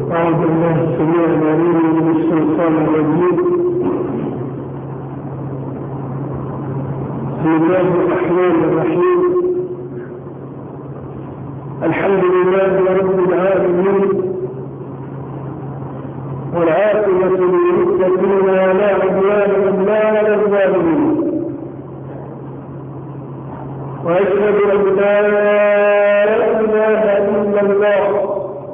أعوذ بالله السميع العليم من الشيطان الرجيم. بسم الله الرحمن الرحيم. الحمد لله رب العالمين، والعاقبة للمتقين ولا عدوان إلا على الظالمين، وأشهد أن لا إله إلا الله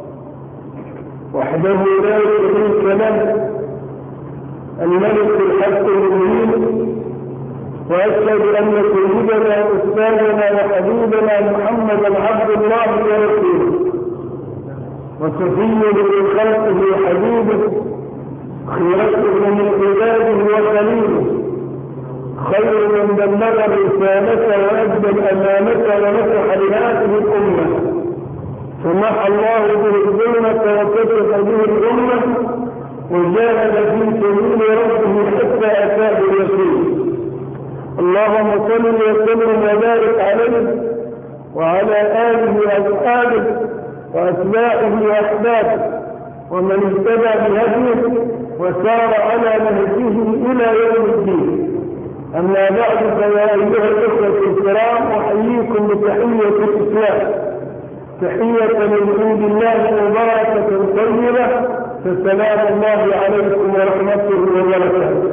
وحده لا شريك له الملك الحق المبين، وأشهد أن سيدنا وأستاذنا وحبيبنا محمدا عبد الله ورسوله وصفيه من خلقه وحبيبه، خيرته من عباده وخليله، خير من بلغ الرسالة وأدى الأمانة ونصح لهذه الأمة، فمحى الله به الظلمة وكشف به الأمة، وجاهد في سبيل ربه حتى أتاه اليقين. اللهم صل وسلم وبارك عليه وعلى آله وأصحابه وأتباعه وأحبابه ومن اهتدى بهديه وسار على نهجه إلى يوم الدين. أما بعد، فيا أيها الأخوة الكرام، أحييكم بتحية الإسلام، تحية من عند الله مباركة طيبة، فسلام الله عليكم ورحمته وبركاته.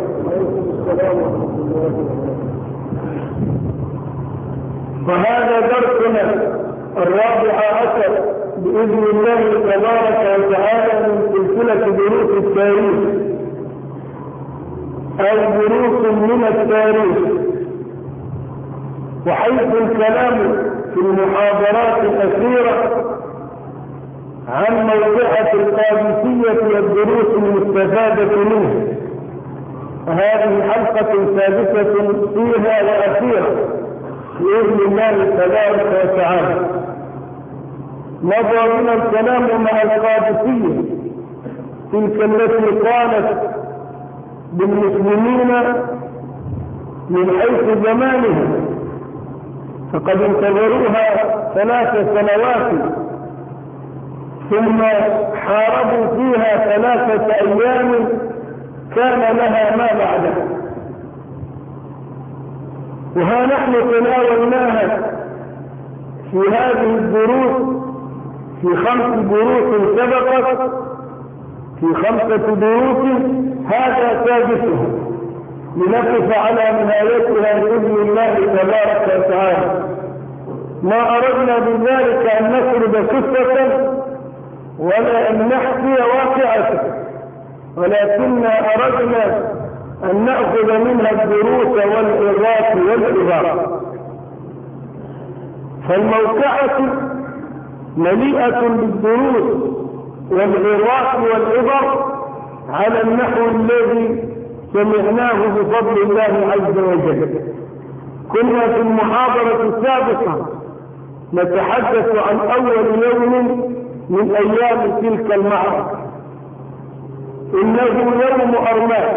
وهذا درسنا الرابع عشر بإذن الله تبارك وتعالى من سلسلة دروس التاريخ أو دروس من التاريخ، وحيث الكلام في المحاضرات الأخيرة عن موقعة القادسية والدروس المستفادة منه، وهذه حلقة سادسة فيها وأخيرة بإذن الله تبارك وتعالى. مضى بنا الكلام مع القادسية تلك التي قالت بالمسلمين من حيث زمانهم، فقد انتظروها 3 سنوات ثم حاربوا فيها 3 أيام كان لها ما بعدها، وها نحن تناولناها في هذه الدروس في 5 دروس سبقت، في 5 دروس هذا سادسها، لنقف على نهايتها بإذن الله تبارك وتعالى. ما أردنا بذلك أن نسرد قصة ولا أن نحكي واقعة، ولكننا أردنا أن نأخذ منها الدروس والعظات والعبر. فالموقعة مليئة بالدروس والعظات والعبر على النحو الذي سمعناه بفضل الله عز وجل. كنا في المحاضرة السابقة نتحدث عن أول يوم من أيام تلك المعركة، إنه يوم أرماس،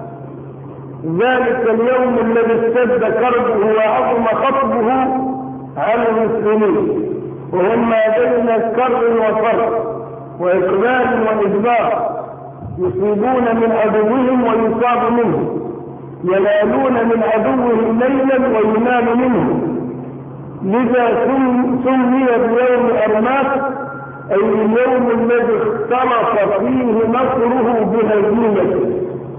ذلك اليوم الذي اشتد كربه وعظم خطبه على المسلمين، وهم ما بين كر وفر وإقبال وإدبار، يصيبون من عدوهم ويصاب منهم، ينالون من عدوهم ليلا وينال منهم. لذا سمي بيوم أرماس، أي اليوم الذي اختلط فيه نصره بهزيمته.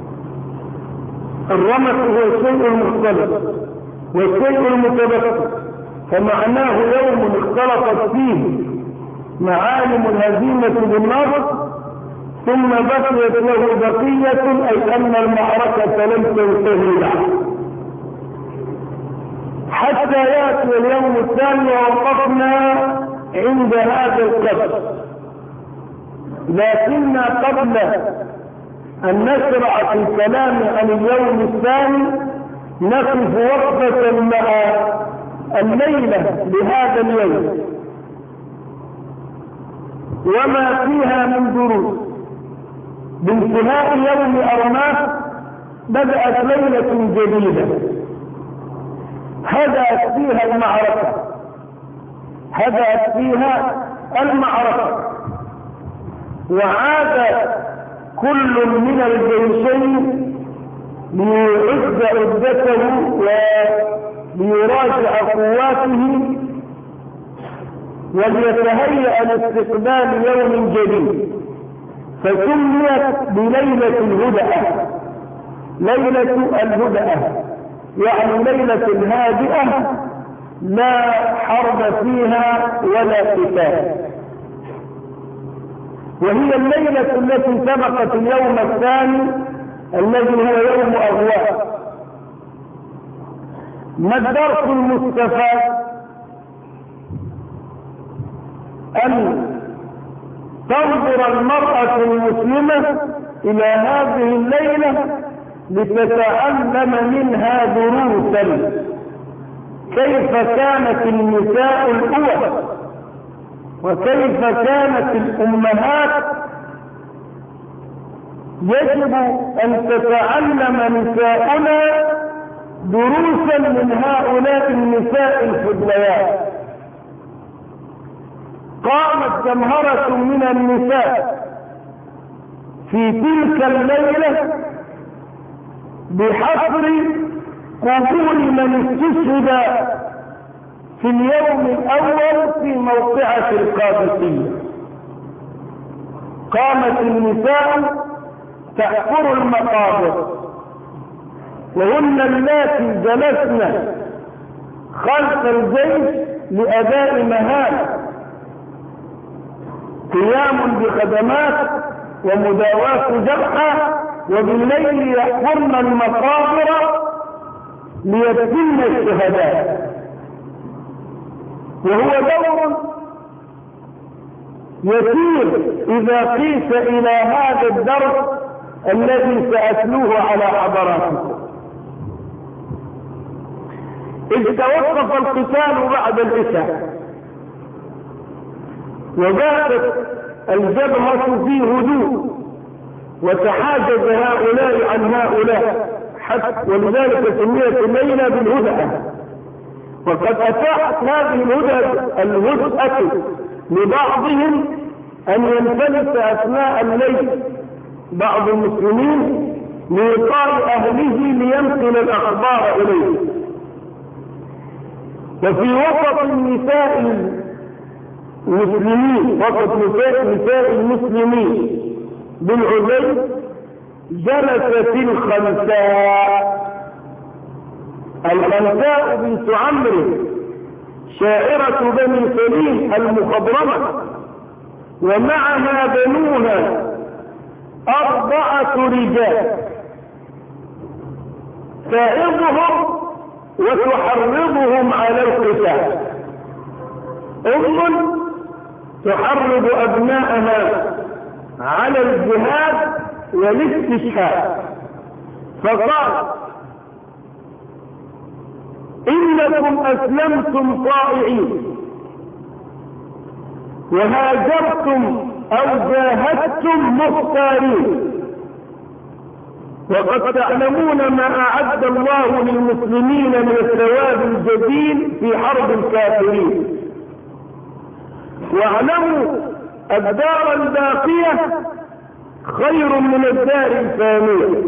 الرمس هو الشيء المختلط والشيء المتبقي، فمعناه يوم اختلطت فيه معالم الهزيمة بالنصر، ثم بقيت له بقية، أي أن المعركة لم تنتهي بعد حتى يأتي اليوم الثاني، ووقفنا عند هذا القدر. لكننا قبل أن نشرع في الكلام عن اليوم الثاني نقف وقفة مع الليلة لهذا اليوم وما فيها من دروس. بانتهاء يوم أرماس بدأت ليلة جديدة هدأت فيها المعركة، وعاد كل من الجيشين ليعد عدته وليراجع قواته وليتهيأ لاستقبال يوم جديد، فسميت بليلة الهدأة. ليلة الهدأة يعني ليلة هادئة لا حرب فيها ولا قتال، وهي الليلة التي سبقت اليوم الثاني الذي هو يوم أغواء. ما الدرس المستفاد؟ أن تنظر المرأة المسلمة إلى هذه الليلة لتتعلم منها دروسا، كيف كانت النساء الأول وكيف كانت الأمهات. يجب أن تتعلم نساؤنا دروسا من هؤلاء النساء الفضليات. قامت جمهرة من النساء في تلك الليلة بحفر قبور من استشهد في اليوم الأول في موقعة القادسية. قامت النساء تحفر المقابر، وهن اللاتي جلسن خلف الجيش لأداء مهام، قيام بخدمات ومداواة جرحى، وبالليل يحفرن المقابر ليتم الشهداء. وهو دور يسير إذا قيس إلى هذا الدرس الذي سأتلوه على حضراتكم. إذ توقف القتال بعد العشاء وباتت الجبهة في هدوء، وتحاجز هؤلاء عن هؤلاء حتى، ولذلك سميت الليلة بالهدأة. وقد أتاحت هذه الهدأة لبعضهم أن ينفلت أثناء الليل بعض المسلمين لإيقاظ أهله لينقل الأخبار إليه. وفي وسط النساء المسلمين، وسط نساء المسلمين بالعزيز، جلست الخنساء بنت عمرو شاعرة بني سليم المخضرمة، ومعها بنوها 4 رجال تعظهم وتحرضهم على القتال. تحرض أبناءها على الجهاد والاستشهاد، فقال: إنكم أسلمتم طائعين وهاجرتم أو جاهدتم مختارين، وقد تعلمون ما أعد الله للمسلمين من الثواب الجزيل في حرب الكافرين. واعلموا الدار الباقية خير من الدار الفانية.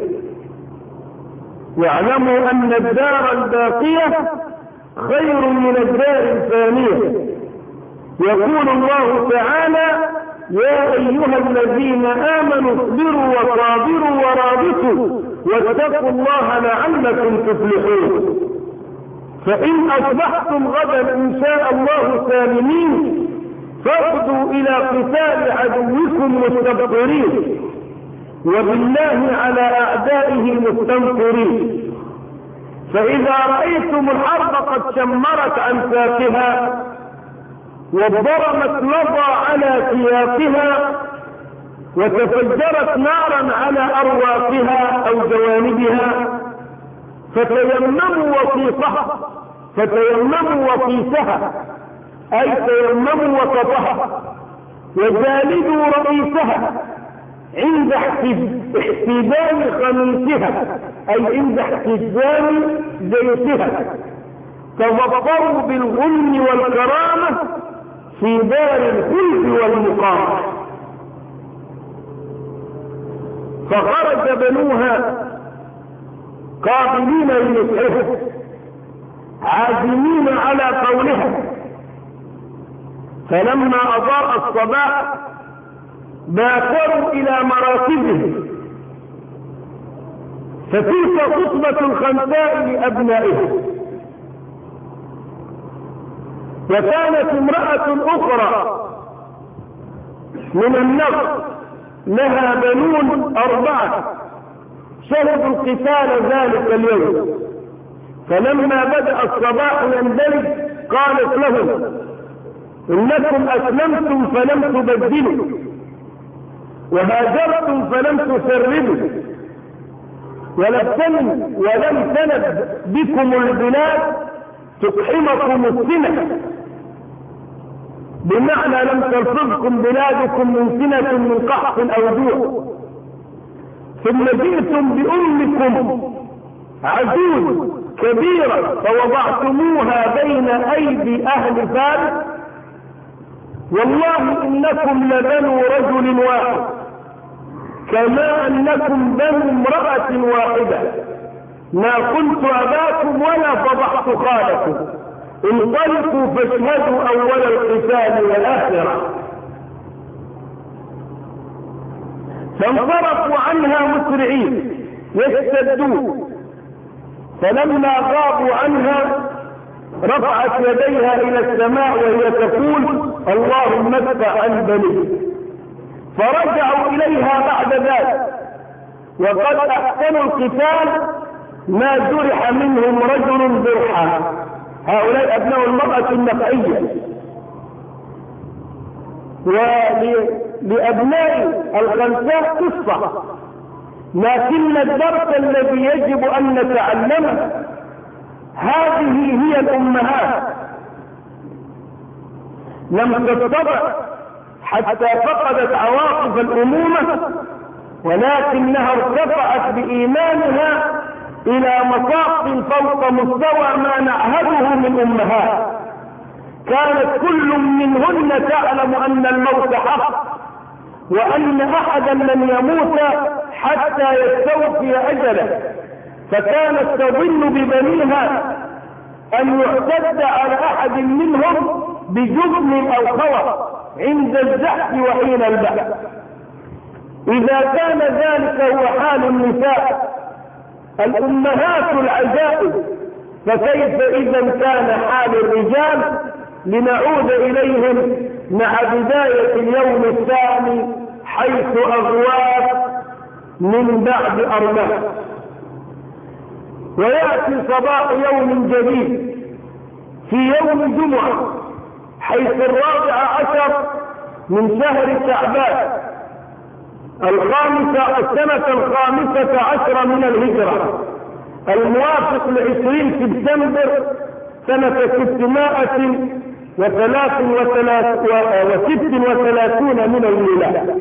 واعلموا أن الدار الباقية خير من الدار الفانية. يقول الله تعالى: يا أيها الذين آمنوا اصبروا وصابروا ورابطوا واتقوا الله لعلكم تفلحون. فإن أصبحتم غدا إن شاء الله سالمين فاغدوا إلى قتال عدوكم مستبصرين، وبالله على أعدائه مستنصرين. فإذا رأيتم الحرب قد شمرت عن ساقها وضرمت لظى على سياقها وتفجرت نارا على أرواقها أو جوانبها، فتيمموا وقيسها أي تيمموا وسطها، وجالدوا رئيسها عند احتدام خميسها أي عند احتدام زيتها، تظفروا بالغنم والكرامة في دار الخلد والمقامة. فخرج بنوها قابلين لنصحها عازمين على قولها. فلما أضاء الصباح باكروا إلى مراكبهم، فتلك خطبة الخنساء لأبنائهم. وكانت امرأة أخرى من النصر لها بنون 4 شهدوا القتال ذلك اليوم. فلما بدأ الصباح يندلج قالت لهم: إنكم أسلمتم فلم تبدلوا، وهاجرتم فلم تسردوا، ولم تند بكم البلاد تقحمكم السنة، بمعنى لم تلفظكم بلادكم من سنة من قحط أو جوع، ثم جئتم بأمكم عجوز كبيرة فوضعتموها بين أيدي أهل فارس، والله إنكم لبنو رجل واحد كما أنكم بنو امرأة واحدة، ما كنت أباكم ولا فضحت خالكم، انطلقوا فاشهدوا أول القتال والآخرة. فانصرفوا عنها مسرعين يستدون، فلما غابوا عنها رفعت يديها إلى السماء وهي تقول: اللهم ادفع عن بني. فرجعوا إليها بعد ذلك وقد أحسنوا القتال، ما جرح منهم رجل جرحا. هؤلاء أبناء المرأة النفعية. ولأبناء الخنساء قصة، لكن الدرس الذي يجب أن نتعلمه هذه هي الأمهات لم تستطع حتى فقدت عواطف الأمومة، ولكنها ارتفعت بإيمانها إلى مصاف فوق مستوى ما نعهده من أمهات. كانت كل منهن تعلم أن الموت حق، وأن أحدا لن يموت حتى يستوفي أجله، فكانت تظن ببنيها أن يعتد على أحد منهم بجبن أو خوف عند الزحف وحين البحث. إذا كان ذلك هو حال النساء الأمهات العجائب، فكيف إذا كان حال الرجال؟ لنعود إليهم مع بداية اليوم الثاني حيث أغواث من بعد أرماح. ويأتي صباح يوم جديد في يوم الجمعة حيث 14 من شهر شعبان السنة 15 من الهجرة، الموافق ل20 سبتمبر سنة 636 من الميلاد.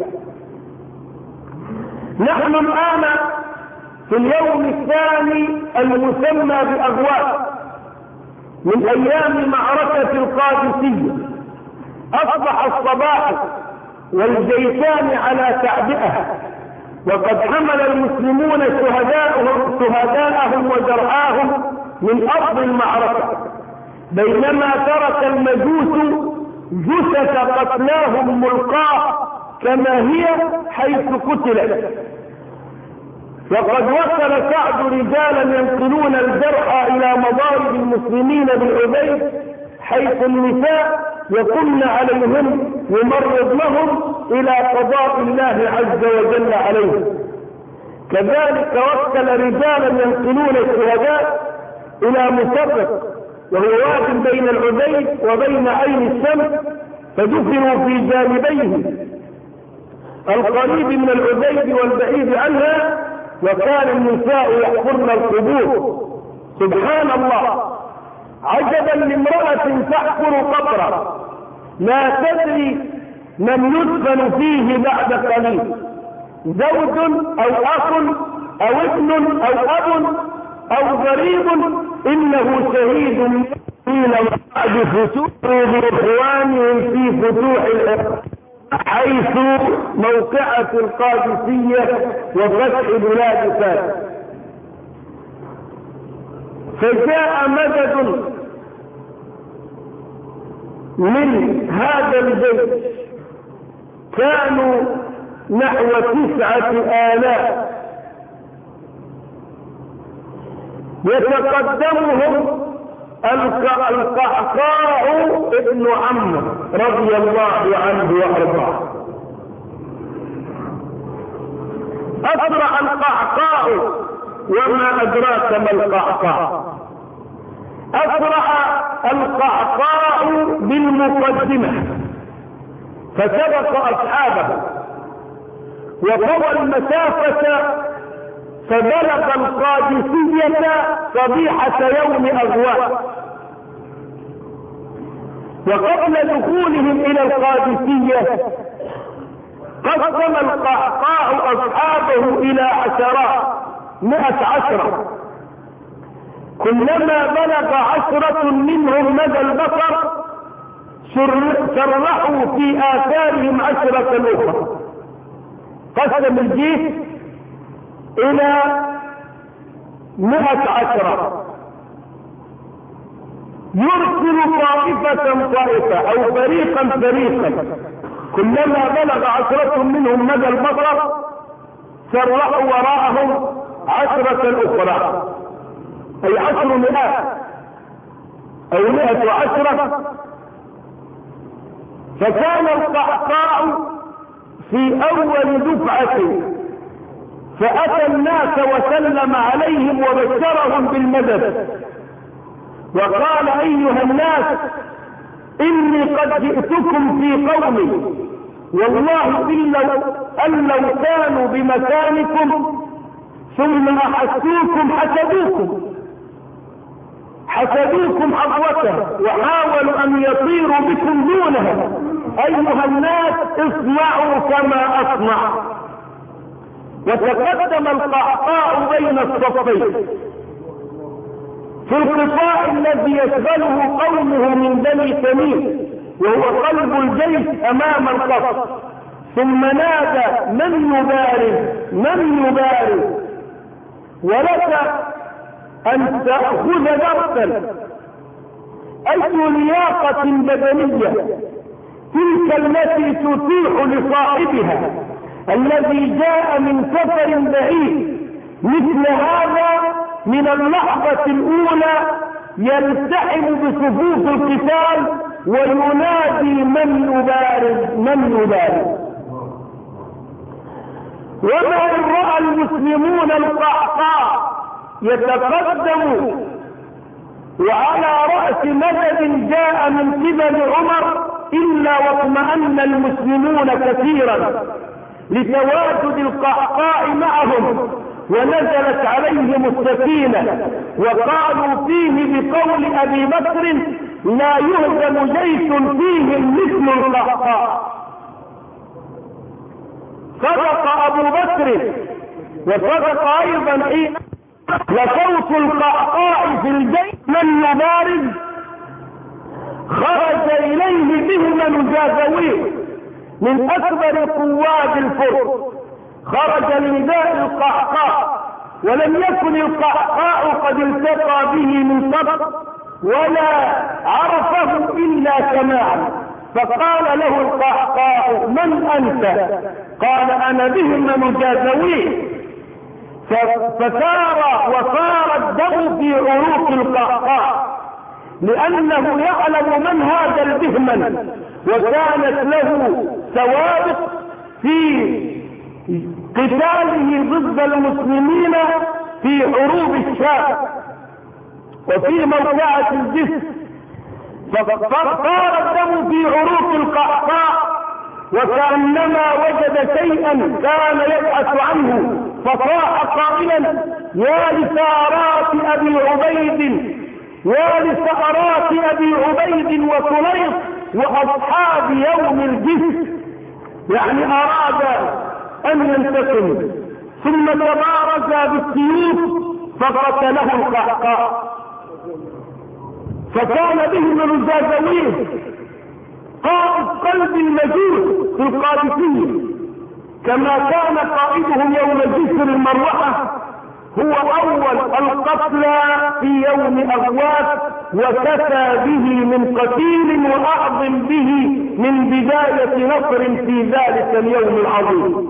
نحن الآن في اليوم الثاني المسمى بأغواث من أيام معركة القادسية. أصبح الصباح والجيشان على تعبئة، وقد حمل المسلمون شهداءهم وجرحاهم من أرض المعركة، بينما ترك المجوس جثث قتلاهم ملقاة كما هي حيث قتلت. وقد وصل سعد رجالا ينقلون الجرحى إلى مضارب المسلمين بالعبيد، حيث النساء يقمن عليهم يمرض لهم إلى قضاء الله عز وجل عليهم. كذلك وكل رجالا ينقلون الشهداء إلى مسرق، وهو واد بين العبيد وبين عين الشمس، فدفنوا في جانبيه القريب من العبيد والبعيد عنها، وكان النساء يحفرن القبور. سبحان الله، عجبا لامرأة تحفر قبرا لا تدري من يدفن فيه بعد قليل، زوج أو أخ أو ابن أو أب أو غريب، إنه شهيد بعد فتوح بإخوانهم في فتوح الإخوان حيث موقعة القادسية وفتح بلاد فارس. فجاء مدد من هذا الجيش، كانوا نحو 9,000، يتقدمهم القعقاع ابن عمرو رضي الله عنه وارضاه. اسرع القعقاع، وما ادراك ما القعقاع. اسرع القعقاع بالمقدمه فسبق اصحابه وطوى المسافه، فبلغ القادسية صبيحة يوم أغواء. وقبل دخولهم إلى القادسية قسم القعقاع أصحابه إلى عشرات، 110. كلما بلغ 10 منهم مدى البصر شرحوا في آثارهم 10 أخرى. قسم الجيش إلى 110، يرسل طائفة أو فريقا، كلما بلغ 10 منهم مدى البصر سرعوا وراءهم 10 أخرى، أي 10 مئات أو 110. فكان القعقاع في أول دفعة فأتى الناس وسلم عليهم وبشرهم بالمدد، وقال: أيها الناس، إني قد جئتكم في قومي، والله أن لو كانوا بمكانكم ثم أحسوكم حسدوكم حظوته وحاولوا أن يطيروا بكم دونها. أيها الناس، اصنعوا كما أصنع. وتقدم القعقاع بين الصفين في القطاع الذي يشغله قومه من بني تميم، وهو قلب الجيش أمام القصر. ثم نادى: من يبارز ولك أن تأخذ درسا. أي لياقة بدنية تلك التي تتيح لصاحبها الذي جاء من سفر بعيد مثل هذا من اللحظة الأولى يلتحم بصفوف القتال وينادي: من يبارز. وما إن رأى المسلمون القعقاع يتقدم وعلى رأس مدد جاء من قبل عمر إلا واطمأن المسلمون كثيرا لتواجد القعقاع معهم، ونزلت عليهم السكينة، وقالوا فيه بقول أبي بكر: لا يهزم جيش فيهم مثل القعقاع. صدق أبو بكر وصدق أيضا حين لصوت القعقاع في الجيش من يبارز. خرج إليه بهم جازويه من أكبر قواد الفرس، خرج لنداء القعقاع، ولم يكن القعقاع قد التقى به من سبق ولا عرفه إلا سماعا. فقال له القعقاع: من أنت؟ قال: أنا بهم جازويه. فسار وصار الدم في عروق القعقاع، لأنه يعلم من هذا البهمن، وكانت له سوابق في قتاله ضد المسلمين في حروب الشام وفي موقعة الجسر. فصار الدم في عروق القعقاع وكأنما وجد شيئا كان يبحث عنه، فصاح قائلا: يا لثارات أبي عبيد وسليط وأصحاب يوم الجسر. يعني أراد أن ينتقم، ثم تبارز بالسيوف فقتله القعقاع. فكان بهم الجازويه قائد قلب المجوس في القادسية، كما كان قائدهم يوم جسر المروحة هو أول القتلى في يوم أغواث، وكفى به من قتيل وأعظم به من بداية نصر في ذلك اليوم العظيم.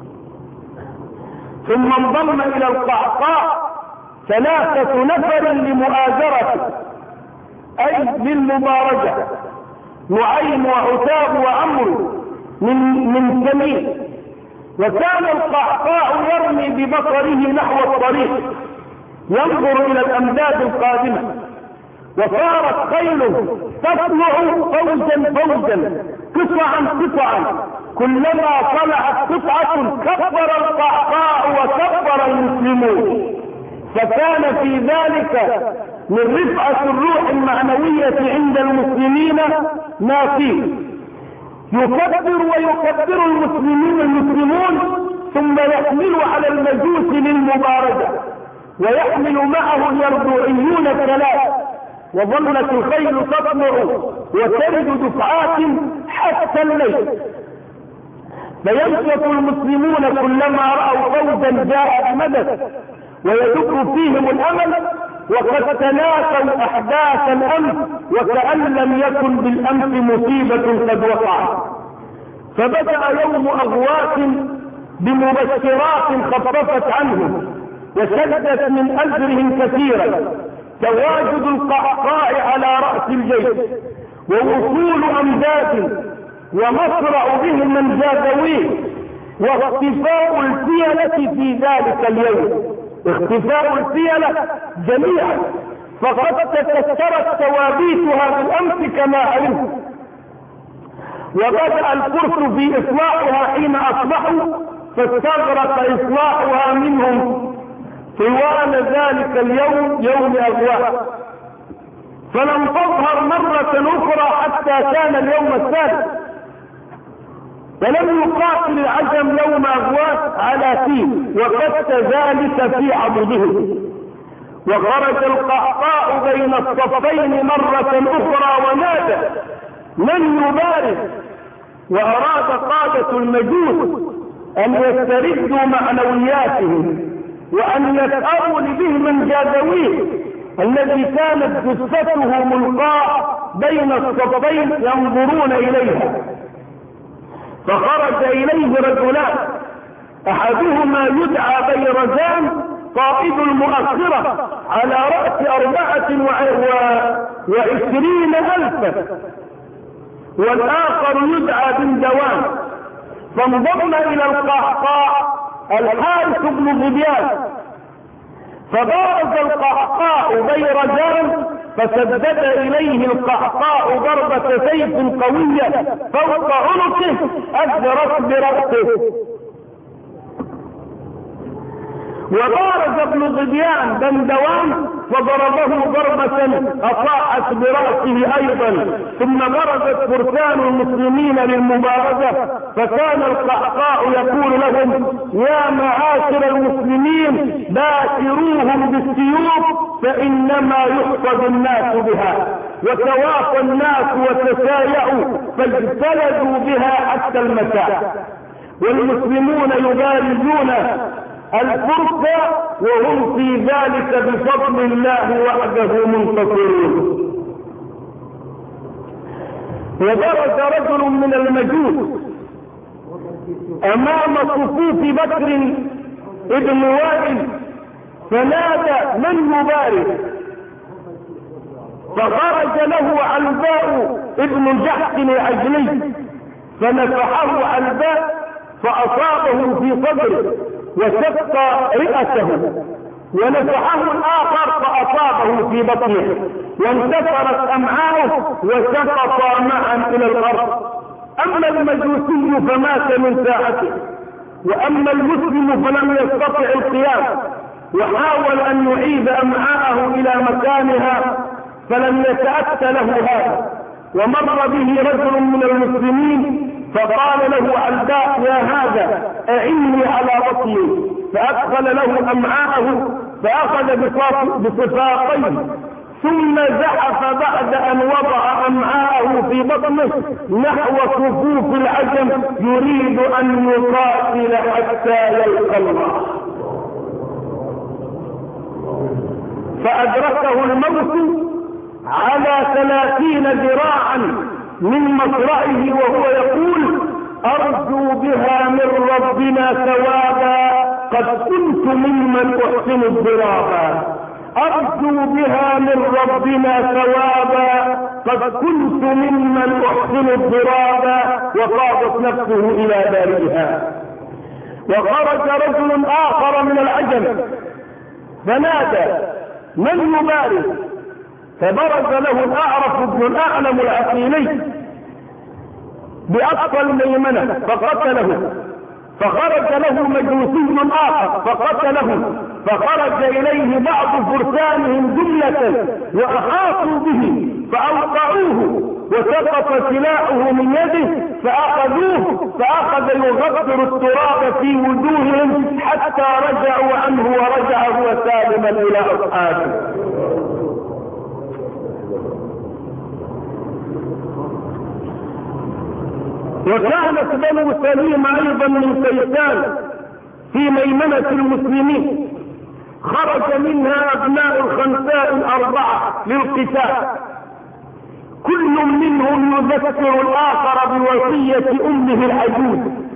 ثم انضم إلى القعقاع 3 نفر لمؤازرته أي للمبارزة، نعيم وعتاب وعمرو من تميم. وكان القعقاع يرمي ببصره نحو الطريق ينظر إلى الأمداد القادمة، وصارت خيله تطلع فوجا فوجا قطعا، كلما طلعت قطعة كبر القعقاع وكبر المسلمون. فكان في ذلك من رفعة الروح المعنوية عند المسلمين ما فيه. يكبر ويكبر المسلمون ثم يحمل على المجوس للمبارزة، ويحمل معه اليربوعيون 3، وظلت الخيل تطلع وترد دفعات حتى الليل. فينشط المسلمون كلما رأوا فوجا جاء بمدد ويدق فيهم الأمل، وقد تناسوا أحداث الأمس وكأن لم يكن بالأمس مصيبة قد وقعت. فبدأ يوم أغواث بمبشرات خففت عنهم وشدت من أجرهم كثيرا، تواجد القعقاع على رأس الجيش، ووصول أمداد، ومصرع بهم من جاذويه، واختفاء الفيلة في ذلك اليوم، اختفاء الفيلة جميعا، فقد تكسرت توابيتها بالأمس كما علمت، وبدأ الفرس في إصلاحها حين أصبحوا، فاستغرق إصلاحها منهم طوال ذلك اليوم يوم أغواث، فلم تظهر مرة أخرى حتى كان اليوم الثالث. ولم يقاتل العجم يوم أغواث على فيل، وقد ذلك في عضده. وخرج القعقاع بين الصفين مرة أخرى ونادى من يبارز، وأراد قادة المجوس أن يستردوا معنوياتهم وأن يسأروا لبهم من جاذويه الذي كانت جثته ملقاة بين الصفين ينظرون إليها. فخرج إليه رجلان، أحدهما يدعى بيرزان قائد المؤخرة على رأس 24,000، والآخر يدعى بندوان. فانضم إلى القعقاع الحارث بن ظبيان، فبارز القعقاع بيرزان، فسدد إليه القعقاع ضربة سيف قوية فوق عنقه أجرت برأسه. وبارز ابن ظبيان بندوان فضربه ضربة أصاحت برأسه أيضا، ثم برزت فرسان المسلمين للمبارزة، فكان القعقاع يقول لهم يا معاشر المسلمين باشروهم بالسيوف فإنما يحفظ الناس بها. وتواصى الناس وتسايعوا فاجتلدوا بها حتى المساء، والمسلمون يبارزون الفرس وهم في ذلك بفضل الله وحده منتصرون. وبرز رجل من المجوس امام صفوف بكر ابن وائل فنادى من يبارز، فخرج له علباء ابن جحش العجلي فنفحه علباء فأصابه في صدره وشق رئته، ونفحه الآخر فأصابه في بطنه وانتثرت أمعاؤه وسقط معا إلى الأرض. أما المجوسي فمات من ساعته، وأما المسلم فلم يستطع القيام، وحاول أن يعيد أمعاءه إلى مكانها فلم يتأتى له هذا. ومر به رجل من المسلمين فقال له علباء يا هذا أعني على بطني، فأدخل له أمعاءه فأخذ بصفاقيه ثم زحف بعد أن وضع أمعاءه في بطنه نحو صفوف العجم يريد أن يقاتل حتى يلقى الله. فأدركه الموت على 30 ذراعا من مصرعه وهو يقول: أرجو بها من ربنا ثوابا قد كنت ممن أحسن الضرابا. أرجو بها من ربنا ثوابا قد كنت ممن أحسن الضرابا. وقاضت نفسه إلى بارئها. وخرج رجل آخر من العجم فنادى: من يبارز؟ فبرز له الأعرف بن الأعلم العقيلي بأقصى الميمنة فقتله. فخرج له مجوسي آخر فقتله. فخرج إليه بعض فرسانهم جملة وأحاطوا به فأوقعوه وسقط سلاحه من يده فأخذوه فأخذ يغفر التراب في وجوههم حتى رجعوا عنه ورجع هو سالما إلى أصحابه. وكانت بنو سليم أيضا من كيسان في ميمنة المسلمين، خرج منها أبناء الخنساء الأربعة للقتال، كل منهم يذكر الآخر بوصية أمه العجوز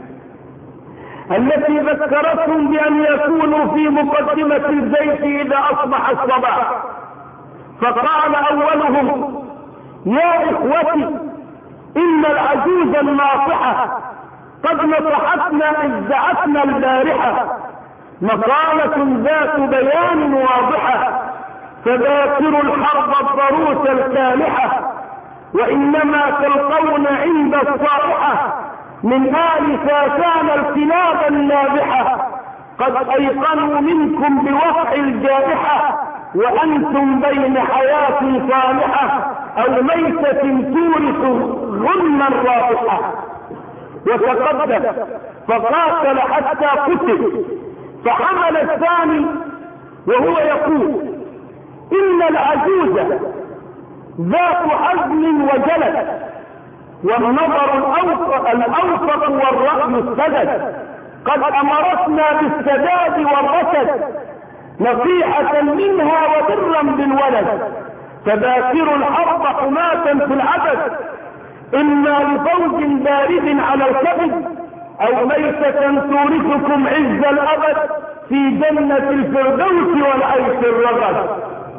التي ذكرتهم بأن يكونوا في مقدمة البيت إذا أصبح الصباح. فقال أولهم: يا إخوتي، إن العجوز الناصحة قد نصحتنا إذ دعتنا البارحة مقالة ذات بيان واضحة، فذاكروا الحرب الضروس الكالحة، وإنما تلقون عند الصائحة من آل ساسان الكلاب النابحة، قد أيقنوا منكم بوقع الجائحة، وأنتم بين حياة صالحة أو ميتة تورث غنما رائحة. وتقدم فقاتل حتى قتل. فحمل الثاني وهو يقول: إن العجوز ذات حزم وجلد، والنظر الأوسط والرأي السدد، قد أمرتنا بالسداد والرشد، نصيحة منها وبرا بالولد، فذاكروا الحرب حماة في العبد، إما لفوج بارد على الكبد، أو ميتة تورثكم عز الأبد في جنة الفردوس والعيش الرغد.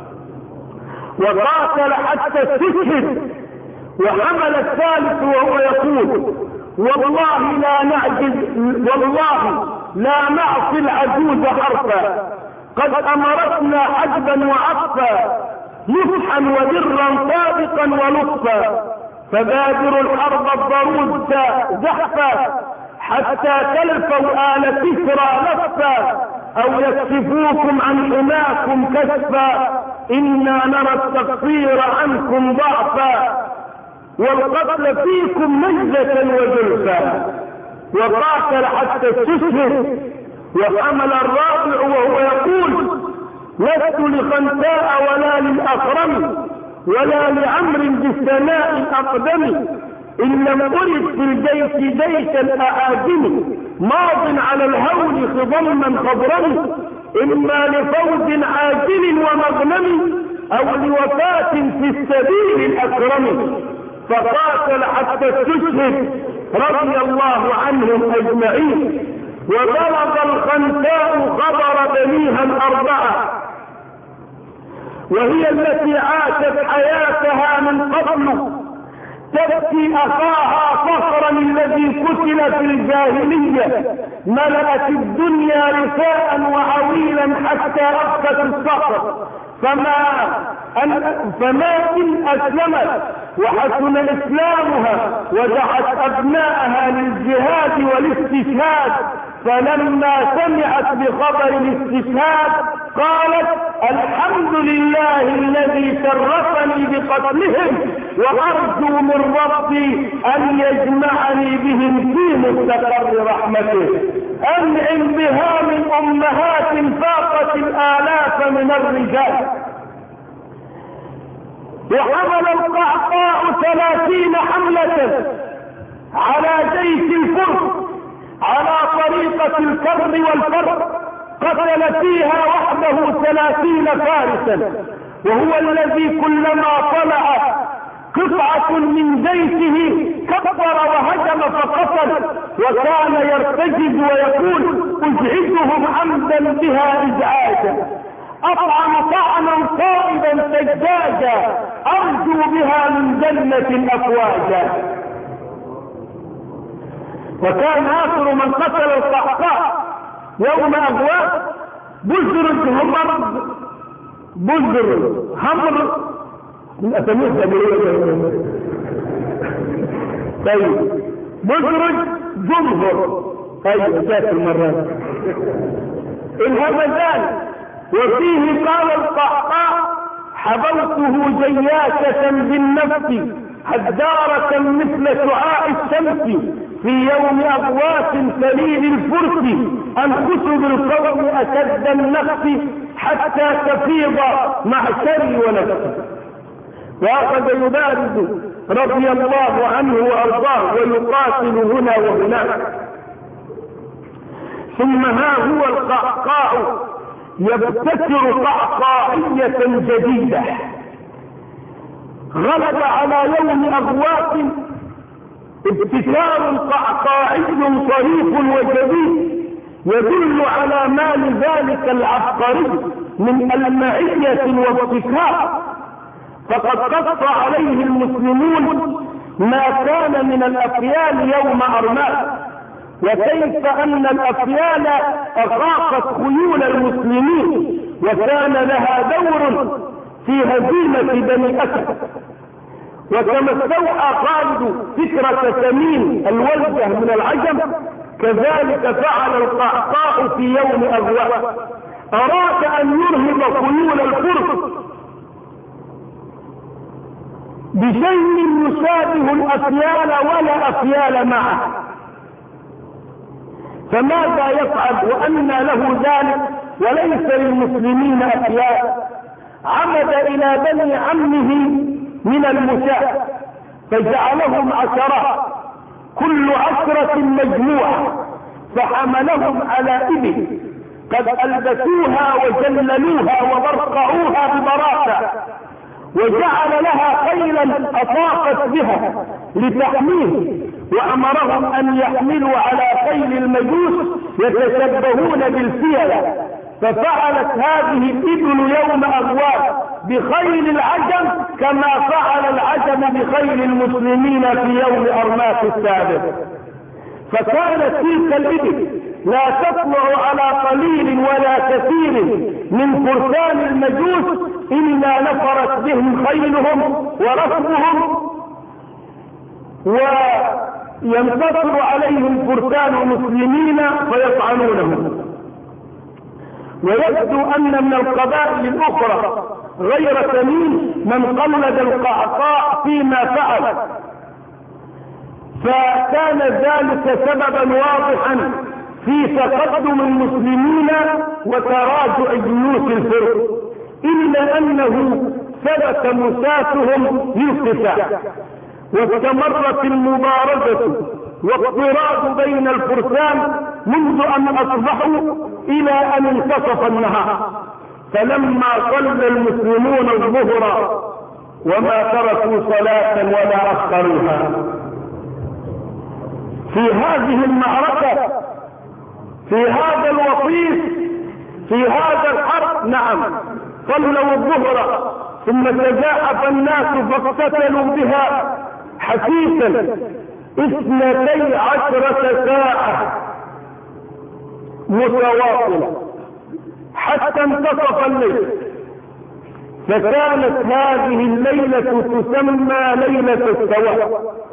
وقاتل حتى استشهد. وحمل الثالث وهو يقول: والله لا نعصي العجوز حرفا، قد أمرتنا حجبا وعطفا، نصحا وبرا صادقا ولطفا، فبادروا الحرب الضروس زحفا، حتى تلفوا آل كسرى لفا، أو يكشفوكم عن حماكم كشفا، إنا نرى التقصير عنكم ضعفا، والقتل فيكم نجدة وزلفا. وقاتل حتى استشهد. وحمل الرابع وهو يقول: لست لخنساء ولا للأخرم ولا لعمر بالسماء الأقدم، إن لم أرد في الجيش جيش الأعاجم، ماض على الهول خضما خضرم، إما لفوز عاجل ومغنم، أو لوفاة في السبيل الأكرم. فقاتل حتى استشهد رضي الله عنهم أجمعين. وبلغ الخنساء خبر بنيها الأربعة، وهي التي عاشت حياتها من قبل تبكي أخاها فخرا الذي قتل في الجاهلية، ملأت الدنيا رثاء وعويلا حتى أبكت الصخر، فما إن أسلمت وحسن إسلامها ودعت أبناءها للجهاد والاستشهاد، فلما سمعت بخبر الاستشهاد قالت: الحمد لله الذي شرفني بقتلهم، وأرجو من ربي أن يجمعني بهم في مستقر رحمته، أنعم بها من أمهات فاقت الآلاف من الرجال. وحمل القعقاع 30 حملة على جيش الفرس على طريقة الكر والفر، قتل فيها وحده 30 فارسا، وهو الذي كلما طلع قطعة من جيشه كبر وهجم فقتل، وكان يرتجز ويقول أزعجهم عمدا بها إزعاجا، أطعم طعنا صائبا سجاجا، أرجو بها من جنة أفواجا. وكان آخر من قتل القعقاع يوم أغواء بزرج همر من أسميه جمهور. طيب بزرج جمهر. طيب جاءت المرات الهمزان. وفيه قال القعقاع حبوته جياشة بالنفس حدارة مثل شعاع الشمس في يوم أغواس سليل الفرس أنخس بالقوم أشد النفس حتى تفيض معشري ونفسي. وأخذ يبارز رضي الله عنه وأرضاه ويقاتل هنا وهناك. ثم ها هو القعقاع يبتكر قعقاعية جديدة. غلب على يوم أغواس ابتكار قعقاعي طريف وجديد يدل على ما لذلك العبقري من ألمعية وابتكار. فقد قص عليه المسلمون ما كان من الأفيال يوم أرماس، وكيف أن الأفيال أخافت خيول المسلمين وكان لها دور في هزيمة بني أسد. وكما استوحى خالد فكرة تميم الولجة من العجم كذلك فعل القعقاع في يوم أغواس. أراد أن يرهب خيول الفرس بشيء يشابه الأفيال ولا أفيال معه. فماذا يفعل وأن له ذلك وليس للمسلمين أفيال؟ عمد إلى بني عمه من المشاة فجعلهم عشرات كل 10 مجموعة، فحملهم على إبل قد ألبسوها وجللوها وبرقعوها ببراءة، وجعل لها خيلا أطاقت بها لتحميه، وأمرهم أن يحملوا على خيل المجوس يتشبهون بالفيلة. ففعلت هذه الإبل يوم أغواس بخيل العجم كما فعل العجم بخيل المسلمين في يوم أرماس السابق. فكانت تلك الإبل لا تطلع على قليل ولا كثير من فرسان المجوس إلا نفرت بهم خيلهم وركبهم، وينتصر عليهم فرسان المسلمين فيطعنونهم. ويبدو أن من القبائل الأخرى غير تميم من قلد القعقاع فيما فعل، فكان ذلك سببا واضحا في تقدم المسلمين وتراجع جيوش الفرس، إلا أنه ثبت مسافهم للقتال، واستمرت المبارزة واضطراد بين الفرسان منذ أن أصبحوا إلى أن انتصف النهار. فلما صلى المسلمون الظهر وما تركوا صلاة ولا أخروها. في هذه المعركة، في هذا الوطيس، في هذا الحرب، نعم صلوا الظهر ثم تزاحف الناس فاقتتلوا بها حثيثا 12 ساعة متواصلة حتى انتصف الليل. فكانت هذه الليلة تسمى ليلة السواد.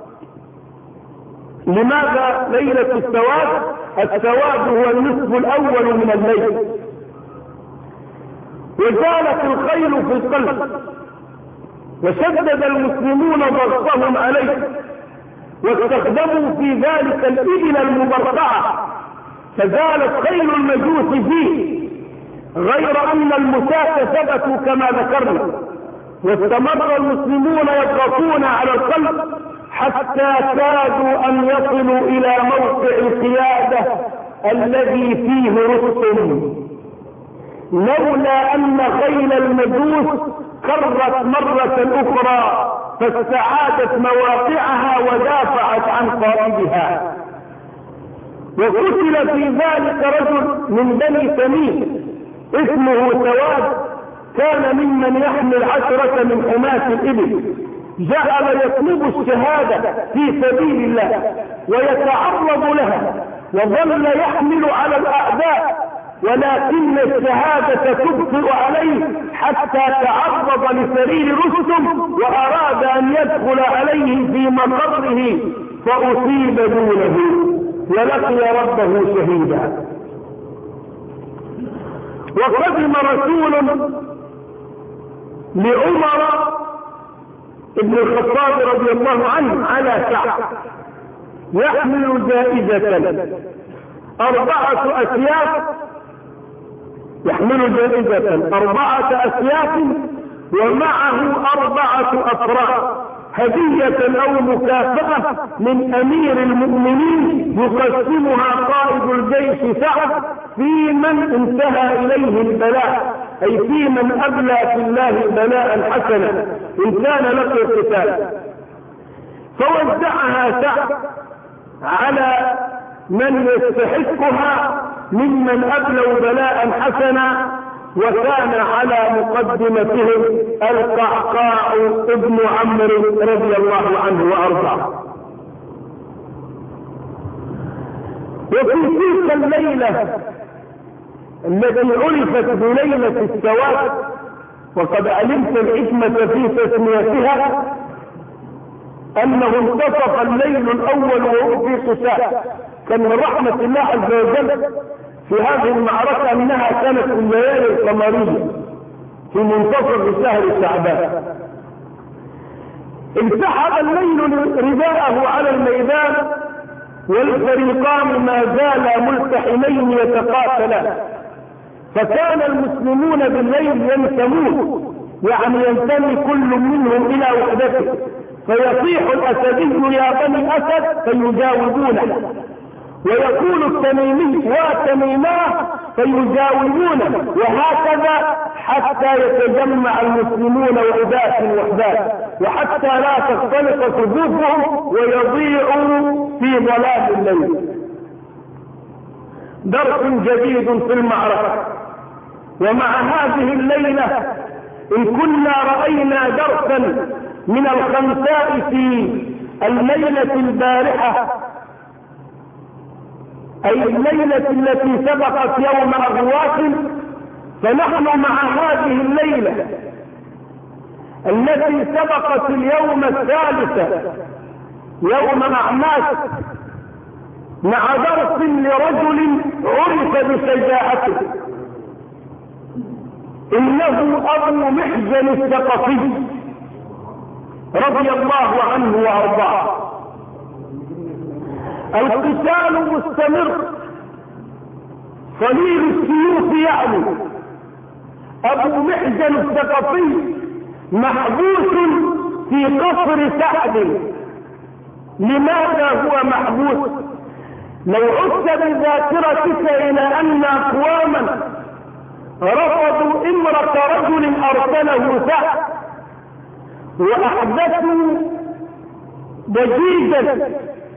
لماذا ليلة السواد؟ السواد هو النصف الأول من الليل. وجالت الخيل في القلب وشدد المسلمون ضغطهم عليه، واستخدموا في ذلك الإبل المبرقعة فزالت خيل المجوس فيه، غير أن المساة ثبتوا كما ذكرنا، واستمر المسلمون يضغطون على القلب حتى كادوا أن يصلوا إلى موقع القيادة الذي فيه رستم، لولا أن خيل المجوس كرت مرة أخرى فاستعادت مواقعها ودافعت عن قائدها. وقتل في ذلك رجل من بني تميم اسمه سواد، كان ممن يحمل 10 من حماة الإبل، جعل يطلب الشهادة في سبيل الله ويتعرض لها، وظل يحمل على الأعداء، ولكن الشهادة تبطئ عليه حتى تعرض لسرير رستم وأراد أن يدخل عليه في مقره فأصيب دونه ولقي ربه شهيدا. وقدم رسول لعمر ابن الخطاب رضي الله عنه على كعب يحمل جائزة 4 أسياف، يحمل جائزة 4 أسياف ومعه 4 أفراد هدية أو مكافأة من أمير المؤمنين يقسمها قائد الجيش سعد في من انتهى إليه البلاء، أي في من أبلى في الله بلاء حسنا إن كان لقي القتال. فوزعها سعد على من يستحقها ممن أبلوا بلاء حسنا، وكان على مقدمتهم القعقاع ابن عمرو رضي الله عنه وارضاه. وفي تلك الليلة التي عرفت بليلة السواد، وقد علمت الحكمة في تسميتها، انه انتصف الليل الاول وهو في قتال. كان من رحمة الله عز وجل في هذه المعركة انها كانت في الليالي القمرية في منتصف شهر شعبان. انسحب الليل رداءه على الميدان والفريقان ما زالا ملتحمين يتقاتلان، فكان المسلمون بالليل ينتمون، يعني ينتمي كل منهم الى وحدته، فيصيح الاسدي يا بني اسد فيجاوبونه، ويقول التميمي وتميماه فيجاوبونه، وهكذا حتى يتجمع المسلمون وحدات وحتى لا تختلط صفوفهم ويضيعوا في ظلام الليل. درس جديد في المعركة. ومع هذه الليلة إن كنا رأينا درسا من الخنساء في الليلة البارحة، أي الليلة التي سبقت يوم أغواث، فنحن مع هذه الليلة التي سبقت اليوم الثالث يوم أعماس مع درس لرجل عرف بشجاعته، إنه أبو محجن الثقفي رضي الله عنه وأرضاه. القتال مستمر، صليل السيوف يعلو، أبو محجن الثقفي محبوس في قصر سعد. لماذا هو محبوس؟ لو عدت بذاكرتك إلى أن أقواما رفضوا امرة رجل أرسله سعد وأحدثوا ضجيجا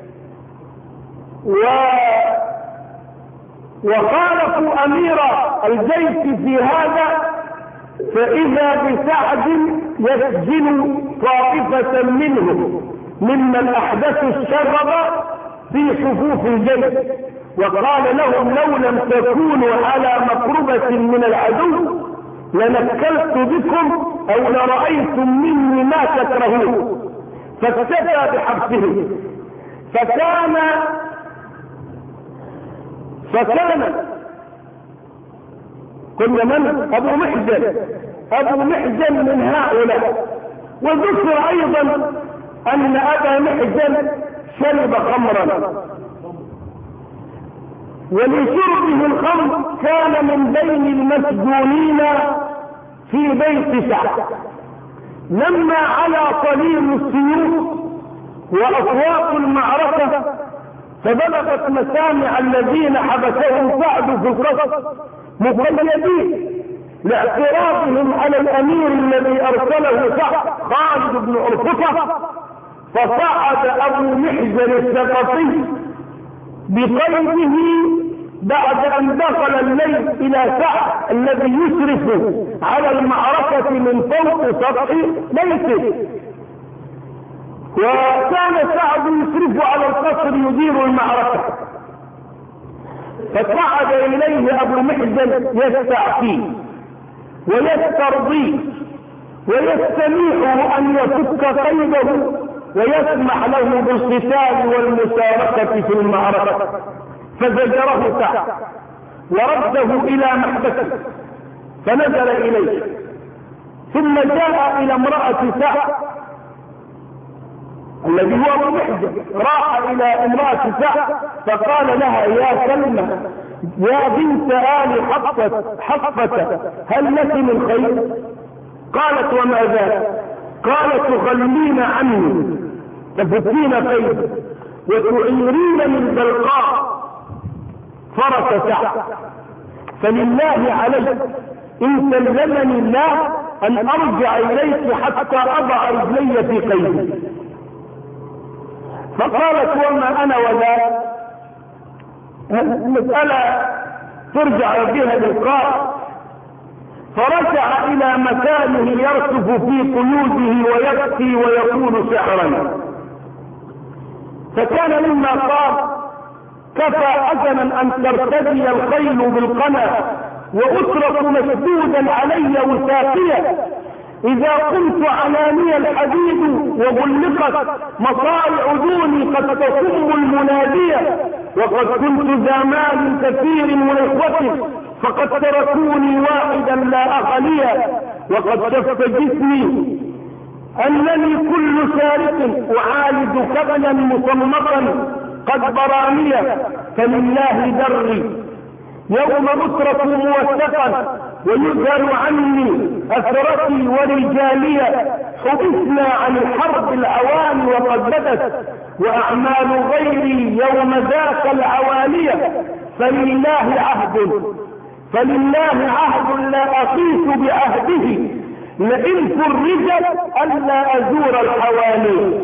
وخالفوا أمير الجيش في هذا، فإذا بسعد يسجن طائفة منهم ممن أحدثوا الشغب في صفوف الجيش، وقال لهم لو لم تكونوا على مقربة من العدو لنكلت بكم أو لرأيتم مني ما تكرهون، فاكتفى بحبسهم. فكان كل من أبو محجن من هؤلاء. وذكر أيضا أن أبا محجن شرب خمرا، ولشربه الخمر كان من بين المسجونين في بيت سعد، لما على صليل السيوف وأصوات المعركة فبلغت مسامع الذين حبسهم سعد في القصر مقيدين لاعتراضهم على الأمير الذي أرسله سعد خالد بن عرفطة، فصعد أبو محجن الثقفي بقلبه بعد أن دخل الليل إلى سعد الذي يشرف على المعركة من فوق سطح بيته، وكان سعد يشرف على القصر يدير المعركة، فصعد إليه أبو محجن يستعفيه ويسترضيه ويستميحه أن يفك قيده ويسمح له بالقتال والمشاركة في المعركة، فزجره سعد ورده إلى محبسه فنزل إليه، ثم جاء إلى امرأة سعد الذي هو أبو محجن، راح إلى امرأة سعد فقال لها: يا سلمى يا بنت آل حفصة هل لك من خير؟ قالت: وما ذاك؟ قالت: تخلين عني تفتين قيد وتعيرين من بلقاء فرس سعد، فلله عليك إن سلمني الله أن أرجع إليك حتى أضع رجلي في قيدي. فقالت: وما أنا وذاك؟ المسألة ترجع بها للقاء. فرجع إلى مكانه يرصف في قيوده ويبكي ويقول شعرا، فكان مما قال: كفى حسنا أن ترتدي الخيل بالقنا وأترك مشدودا علي وثاقيا، إذا قمت علاني الحديد وغلقت مصارع دوني قد تصم المنادية، وقد كنت ذا مال كثير وإخوة فقد تركوني واحدا لا أخ لي، وقد شف جسمي أنني كل سارق أعالج كبنا مصمتا قد برانية، فلله دري يوم أترك موثقا ويظهر عني أثرتي ورجالية، حبسنا عن الحرب العوان وقد بدت وأعمال غيري يوم ذاك العوالية، فلله عهد لا أقيس بعهده، لئن فرجت ألا أزور الحوالي.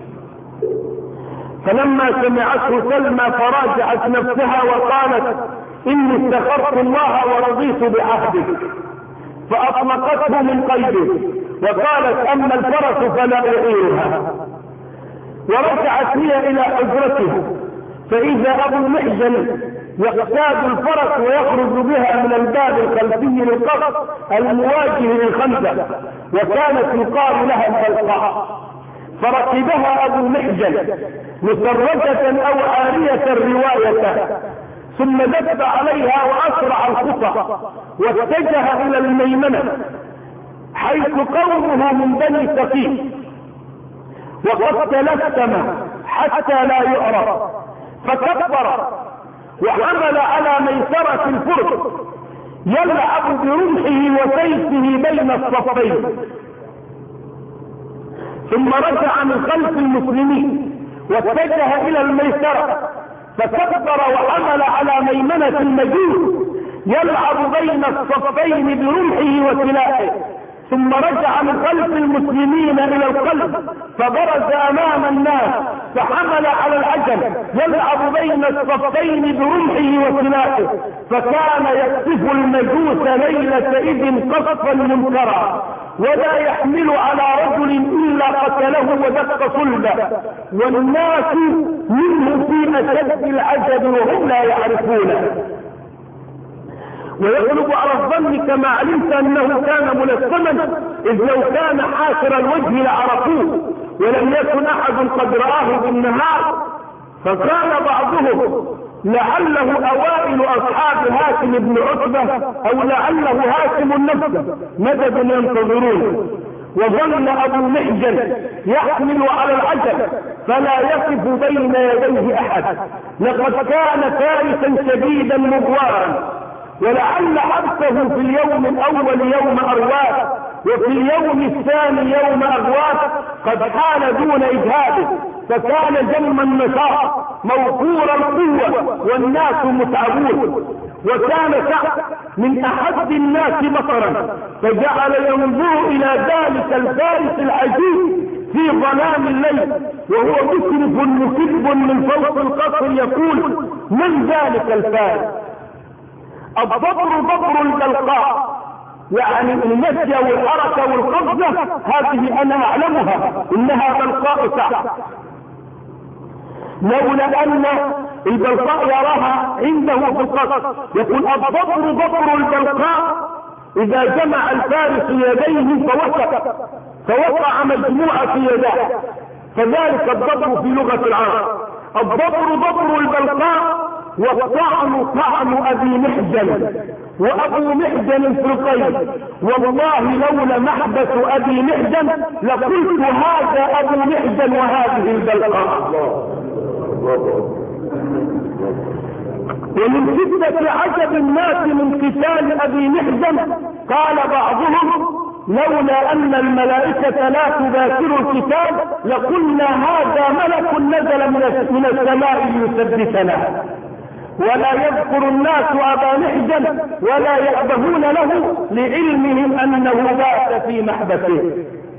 فلما سمعته سلمى فراجعت نفسها وقالت: إني استخرت الله ورضيت بعهدك، فأطلقته من قيده وقالت: أما الفرس فلا أعيرها. ورجعت هي إلى حجرته، فإذا أبو محجن يقتاد الفرس ويخرج بها من الباب الخلفي للقصر المواجه للخندق، وكانت يقال لها البلقاء، فركبها أبو محجن مسرجة أو عارية رواية، ثم دب عليها وأسرع الخطى واتجه إلى الميمنة حيث قومه من بني ثقيف، وقد تلثم حتى لا يعرف، فكبر وحمل على ميسرة الفرس يلعب برمحه وسيفه بين الصفين، ثم رجع من خلف المسلمين واتجه إلى الميسرة فكبر وحمل على ميمنة المجوس يلعب بين الصفين برمحه وسلاحه، ثم رجع من خلف المسلمين إلى القلب فبرز أمام الناس فحمل على العجل يلعب بين الصفين برمحه وسلاحه، فكان يقذف المجوس ليلة إذ قصفا منكرا، ولا يحمل على رجل إلا قتله ودق صلبه، والناس منه في أشد العجب وهم لا يعرفونه. ويغلب على الظن كما علمت أنه كان ملثما، إذ لو كان حاسر الوجه لعرفوه، ولم يكن أحد قد رآه بالنهار، فكان بعضهم لعله أوائل أصحاب هاشم بن عتبة أو لعله هاشم النفس مدد ينتظرون. وظن أبو محجن يحمل على العجل فلا يقف بين يديه أحد، لقد كان فارسا شديدا مغوارا، ولعل حبسه في اليوم الأول يوم أرواه وفي اليوم الثاني يوم أغواث قد حال دون إجهاده، فكان جم النشاط موفور القوة والناس متعبون. وكان سعد من أحد الناس بصرا، فجعل ينظر إلى ذلك الفارس العجيب في ظلام الليل وهو مسرف مسب من فوق القصر يقول: من ذلك الفارس؟ الضبر ضبر البلقاء، يعني المشي والحركة والقبضة هذه أنا أعلمها، إنها بلقاء سعد، لولا أن البلقاء يراها عنده في القصر. يقول: الضبر ضبر البلقاء، إذا جمع الفارس يديه فوقع مجموعة في يداه، فذلك الضبر في لغة العرب. الضبر ضبر البلقاء، والطعن طعن أبي محجن، وأبو محجن في القيد. والله لولا محبس أبي محجن لقلت هذا أبو محجن وهذه البلقاء. ومن شدة عجب الناس من قتال أبي محجن قال بعضهم: لولا أن الملائكة لا تباشر القتال لقلنا هذا ملك نزل من السماء ليثبتنا. ولا يذكر الناس أبا محجن ولا يأبهون له لعلمهم أنه بات في محبسه.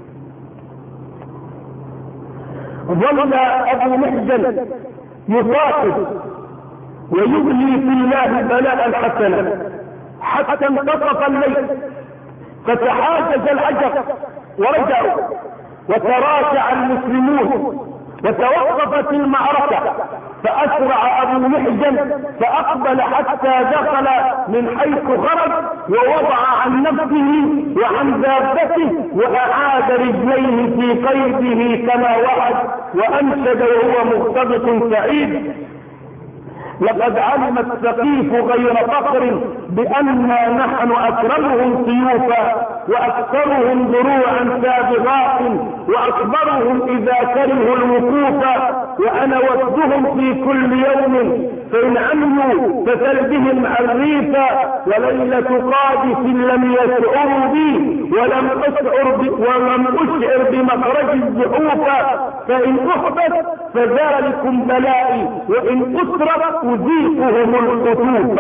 ظل أبو محجن يقاتل ويبلي في الله بلاء حسنا حتى انتصف الليل، فتحاجز الحجر ورجعوا وتراجع المسلمون وتوقفت المعركة، فأسرع أبو محجن فأقبل حتى دخل من حيث خرج ووضع عن نفسه وعن دابته وأعاد رجليه في قيده كما وعد، وأنشد وهو مغتبط سعيد: لقد علم الثقيف غير فخر بأننا نحن أكرمهم سيوفا وأكثرهم دروعا سابغات وأكبرهم إذا كرهوا الوقوف، وأنا ودهم في كل يوم فإن عملوا فسل بهم عريفا، وليلة قادس لم يشعروا بي ولم أشعر بمخرج الزحوف، فإن أحبت فذلكم بلائي وإن أسرت أذيقهم الخطوف.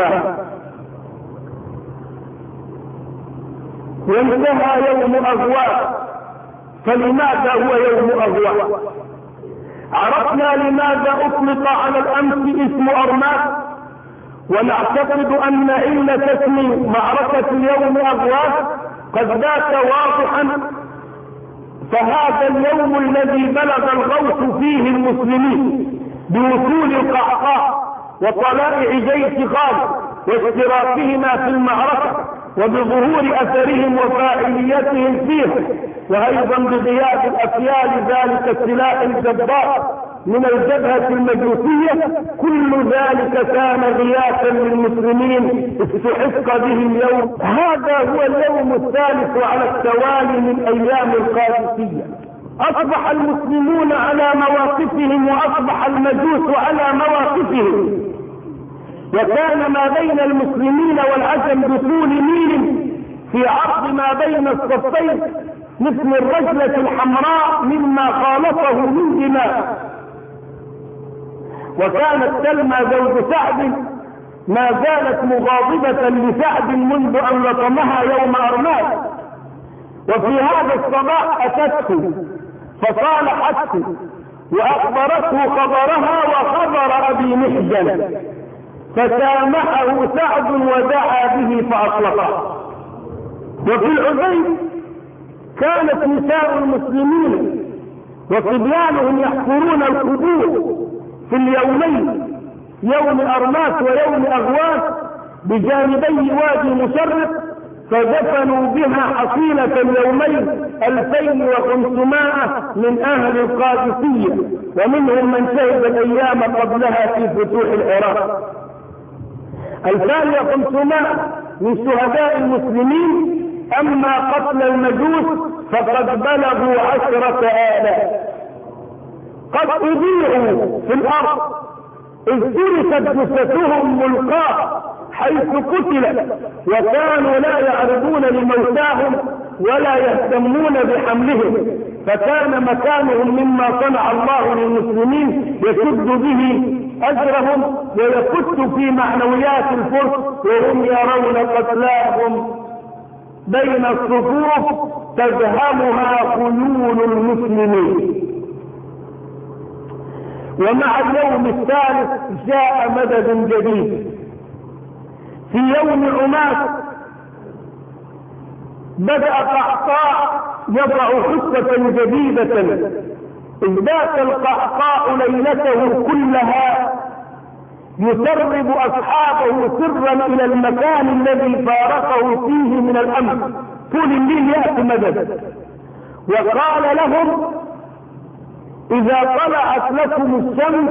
وانتهى يوم أغواث. فلماذا هو يوم أغواث؟ عرفنا لماذا أطلق على الأمس اسم أرماس، ونعتقد أن علة اسم معركة اليوم أغواث قد بات واضحا. فهذا اليوم الذي بلغ الغوث فيه المسلمين بوصول القعقاع وطلائع جيش خالد واشتراكهما في المعركة وبظهور أثرهم وفاعليتهم فيها، وأيضا بغياب الأفيال ذلك السلاح الجبار من الجبهة المجوسية. كل ذلك كان غياثا للمسلمين استحق به اليوم. هذا هو اليوم الثالث على التوالي من أيام القادسية. أصبح المسلمون على مواقفهم وأصبح المجوس على مواقفهم، وكان ما بين المسلمين والعجم بطول ميل في عرض ما بين الصفين مثل الرجلة الحمراء مما خالطه من دماء. وكانت سلمى زوج سعد ما زالت مغاضبة لسعد منذ أن لطمها يوم أرماس، وفي هذا الصباح أتته فصالحته وأخبرته خبرها وخبر أبي محجن، فسامحه سعد ودعا به فأطلقه. وفي العزيز كانت نساء المسلمين وصبيانهم يحفرون القبور في اليومين يوم أرماس ويوم أغواث بجانبي وادي مشرق، فدفنوا بها حصيلة اليومين 2500 من أهل القادسية، ومنهم من شهد الأيام قبلها في فتوح العراق. 2500 من شهداء المسلمين. أما قتل المجوس فقد بلغوا 10,000 قد أضيعوا في الأرض، إذ تركت جثثهم ملقاة حيث قتل، وكانوا لا يعرضون لموتاهم ولا يهتمون بحملهم، فكان مكانهم مما صنع الله للمسلمين يسد به أجرهم ويفت في معنويات الفرس، وهم يرون قتلاهم بين الصفوف تزهمها خيول المسلمين. ومع اليوم الثالث جاء مدد جديد. في يوم عماس بدأ قعقاع يضع خطة جديدة، إذ ذاك القعقاع ليلته كلها يسرب أصحابه سرا إلى المكان الذي فارقه فيه من الأمن، طول الليل يأتي مدد، وقال لهم إذا طلعت لكم الشمس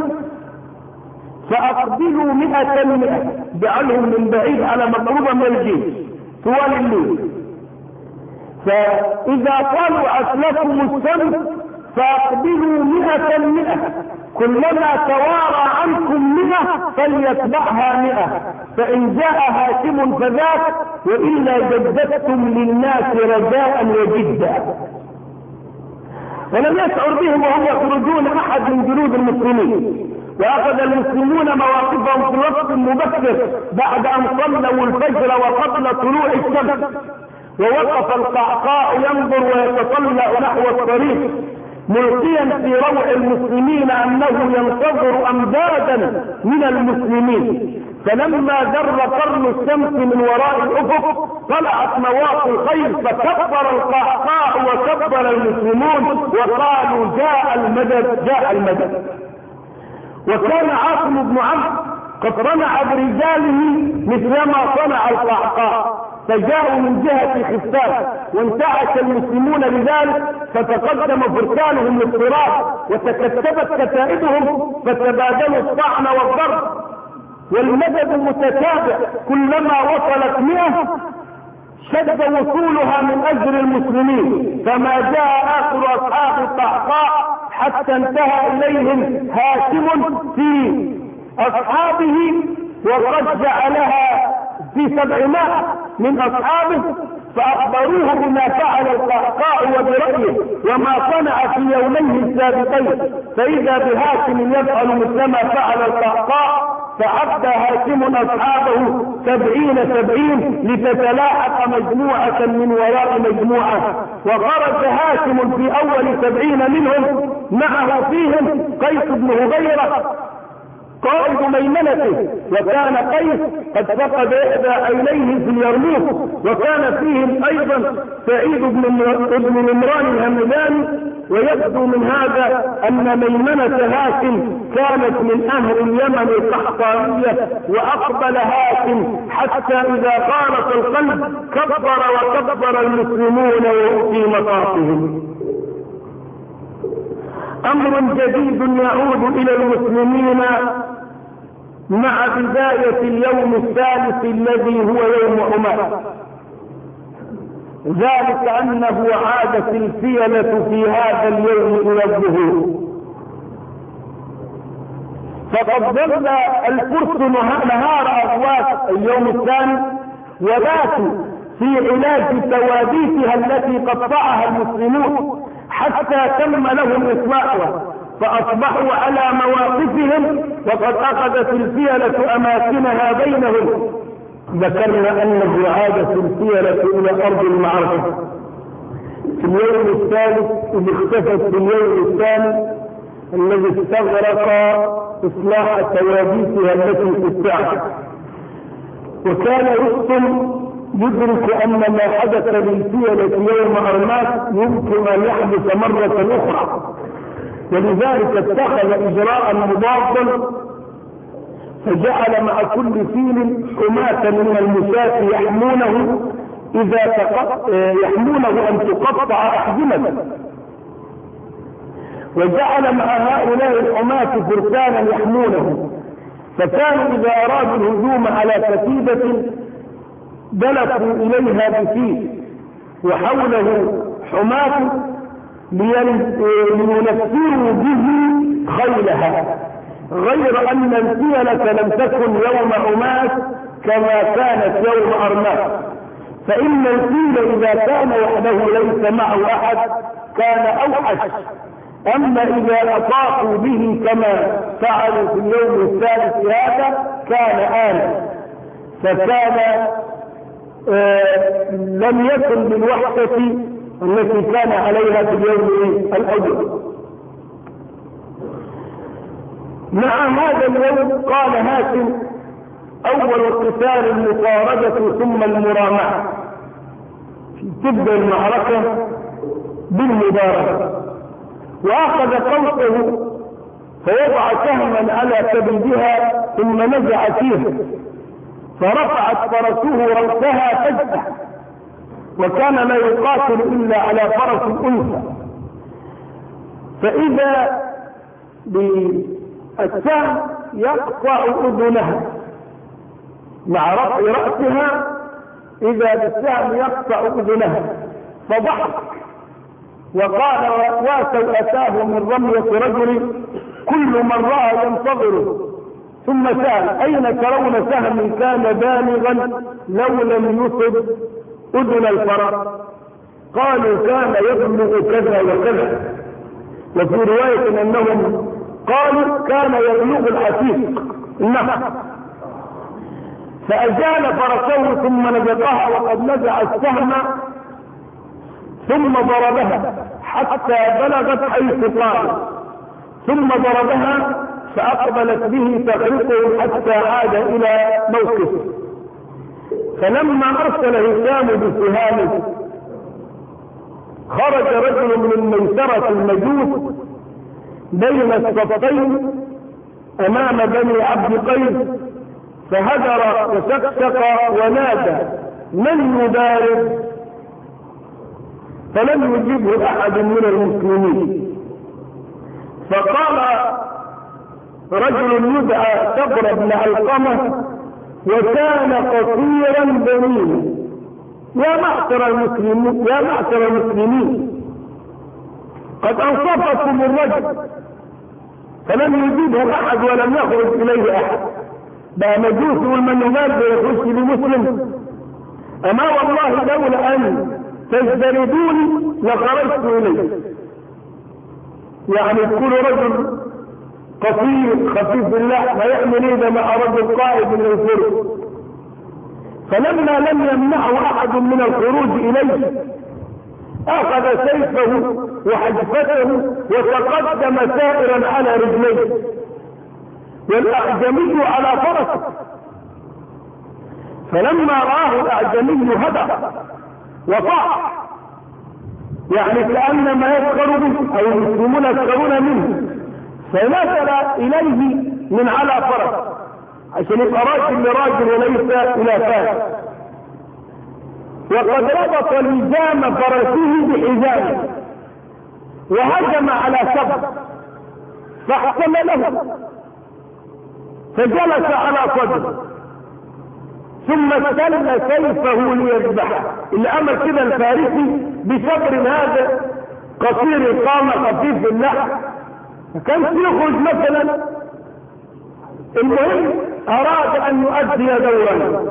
فأقبلوا 100 جعلهم من بعيد على مقربة من الجيش طوال الليل، فإذا طلعت لكم الشمس فأقبلوا 100 كلما توارى عنكم 100 فليتبعها 100، فإن جاء هاشم فذاك، وإلا جددتم للناس رجاء وجدا. ولم يشعر بهم وهم يخرجون أحد من جنود المسلمين، وأخذ المسلمون مواقفهم في وقت مبكر بعد أن صلوا الفجر وقبل طلوع الشمس، ووقف القعقاع ينظر ويتطلع نحو الطريق ملقيا في روع المسلمين أنه ينتظر أمدادا من المسلمين. فلما در قرن الشمس من وراء الأفق طلعت نواقي الخيل، فكبر القعقاع وكبر المسلمون وقالوا جاء المدد جاء المدد. وكان عاصم بن عمرو قد صنع برجاله مثلما صنع القعقاع، فجاءوا من جهة خفاف وانتعش المسلمون بذلك، فتقدم فرسانهم للصراط وتكتبت كتائبهم فتبادلوا الطعن والضرب، والمدد متتابع، كلما وصلت 100 شد وصولها من أجل المسلمين، فما جاء آخر أصحاب القعقاع حتى انتهى إليهم هاشم في أصحابه، وقد جعلها في 700 من أصحابه، فأخبروه بما فعل القعقاع وبرأيه وما صنع في يوميه السابقين، فإذا بهاشم يفعل مثلما فعل القعقاع، فعد هاشم أصحابه 70 لتتلاحق مجموعة من وراء مجموعة، وخرج هاشم في أول 70 منهم معه فيهم قيس بن هبيرة قائد ميمنته، وكان قيس قد فقد إحدى عينيه في اليرموك، وكان فيهم أيضا سعيد بن نمران الهمداني. ويبدو من هذا أن ميمنة هاشم كانت من أهل اليمن القحطانية، وأقبل هاشم حتى إذا خالط القلب كبر وكبر المسلمون وهم في مطافهم. أمر جديد يعود إلى المسلمين مع بداية اليوم الثالث الذي هو يوم عماس، ذلك أنه عادت الفيلة في هذا اليوم إلى الظهور، فقد ظل الفرس نهار أغواس اليوم الثاني وباتوا في علاج توابيتها التي قطعها المسلمون حتى تم لهم إصلاحها، فأصبحوا على مواقفهم، وقد أخذت الفيلة أماكنها بينهم. ذكرنا أنه عادت الفيلة إلى أرض المعركة في اليوم الثالث، إذ اختفت في اليوم الثاني الذي استغرق إصلاح توابيتها التي قطعت. وكان رستم يدرك أن ما حدث للفيلة يوم عرماس يمكن أن يحدث مرة أخرى، ولذلك اتخذ إجراء مضادا، فجعل مع كل فيل حماة من المشاة يحمونه أن تقطع أحزمته، وجعل مع هؤلاء الحماة فرسانا يحمونه، فكانوا إذا أرادوا الهجوم على كتيبة دلفوا إليها بفيل وحوله حماة لينفروا به خيلها، غير أن الفيلة لم تكن يوم عماس كما كانت يوم أرماس. فإن الفيل إذا كان وحده ليس معه أحد كان أوحش، أما إذا أطاقوا به كما فعلوا في اليوم الثالث هذا كان آلا. فكان لم يكن بالوحدة التي كان عليها في اليوم الأول. مع هذا اليوم قال هاشم: أول القتال المطاردة ثم المرامعة. تبدأ المعركة بالمبارزة، وأخذ قوسه فوضع سهما على كبدها ثم نزع فيه، فرفعت فرسه رأسها فجأة، وكان لا يقاتل إلا على فرس الأنثى، فإذا بالسهم يقطع أذنها مع رفع رأسها، إذا بالسهم يقطع أذنها، فضحك وقال: وسوءتاه من رمية رجل كل من رأى ينتظره. ثم سأل: أين ترون سهم كان بالغا لو لم يصب أذن الفرس؟ قالوا: كان يبلغ كذا وكذا. وفي رواية أنهم قالوا: كان يبلغ العتيق النحو. فأزال فرسه ثم نزقها وقد نزع السهم، ثم ضربها حتى بلغت حيث قال، ثم ضربها فأقبلت به تخرقه حتى عاد إلى موقفه. فلما أرسل هشام بسهامه خرج رجل من ميسرة المجوس بين الصفين أمام بني عبد قيس، فهجر وشقشق ونادى: من يبارز؟ فلم يجبه أحد من المسلمين. فقال رجل يدعى صبر بن علقمة وكان قصيرا بنينا: يا معشر المسلمين قد أنصفكم الرجل. فلم يجيبه أحد ولم يخرج إليه أحد. بقى مجوس والمنهمات بيخش لمسلم. أما والله لولا أن تجتردوني لخرجت إليه. يعني كل رجل قصير خفيف اللحم يعمل ايه مع رجل قائد من الفرس؟ فلما لم يمنعه احد من الخروج اليه اخذ سيفه وحجفته وتقدم سائرا على رجليه، والاعجمي على فرسه. فلما راه الاعجمي هدى وطاع، يعني كأن ما يسخر به او المسلمون يسخرون منه، فنزل اليه من على فرس عشان يبقى راجل لراجل وليس الى فارس. وقد ربط لجام فرسه بحزامه وهجم على صدره فاحتمله فجلس على صدره، ثم استل سيفه ليذبحه. اللي عمل كده الفارسي بصبر هذا قصير القامة خفيف اللحم، كان يخرج مثلا. المهم اراد ان يؤدي دورا.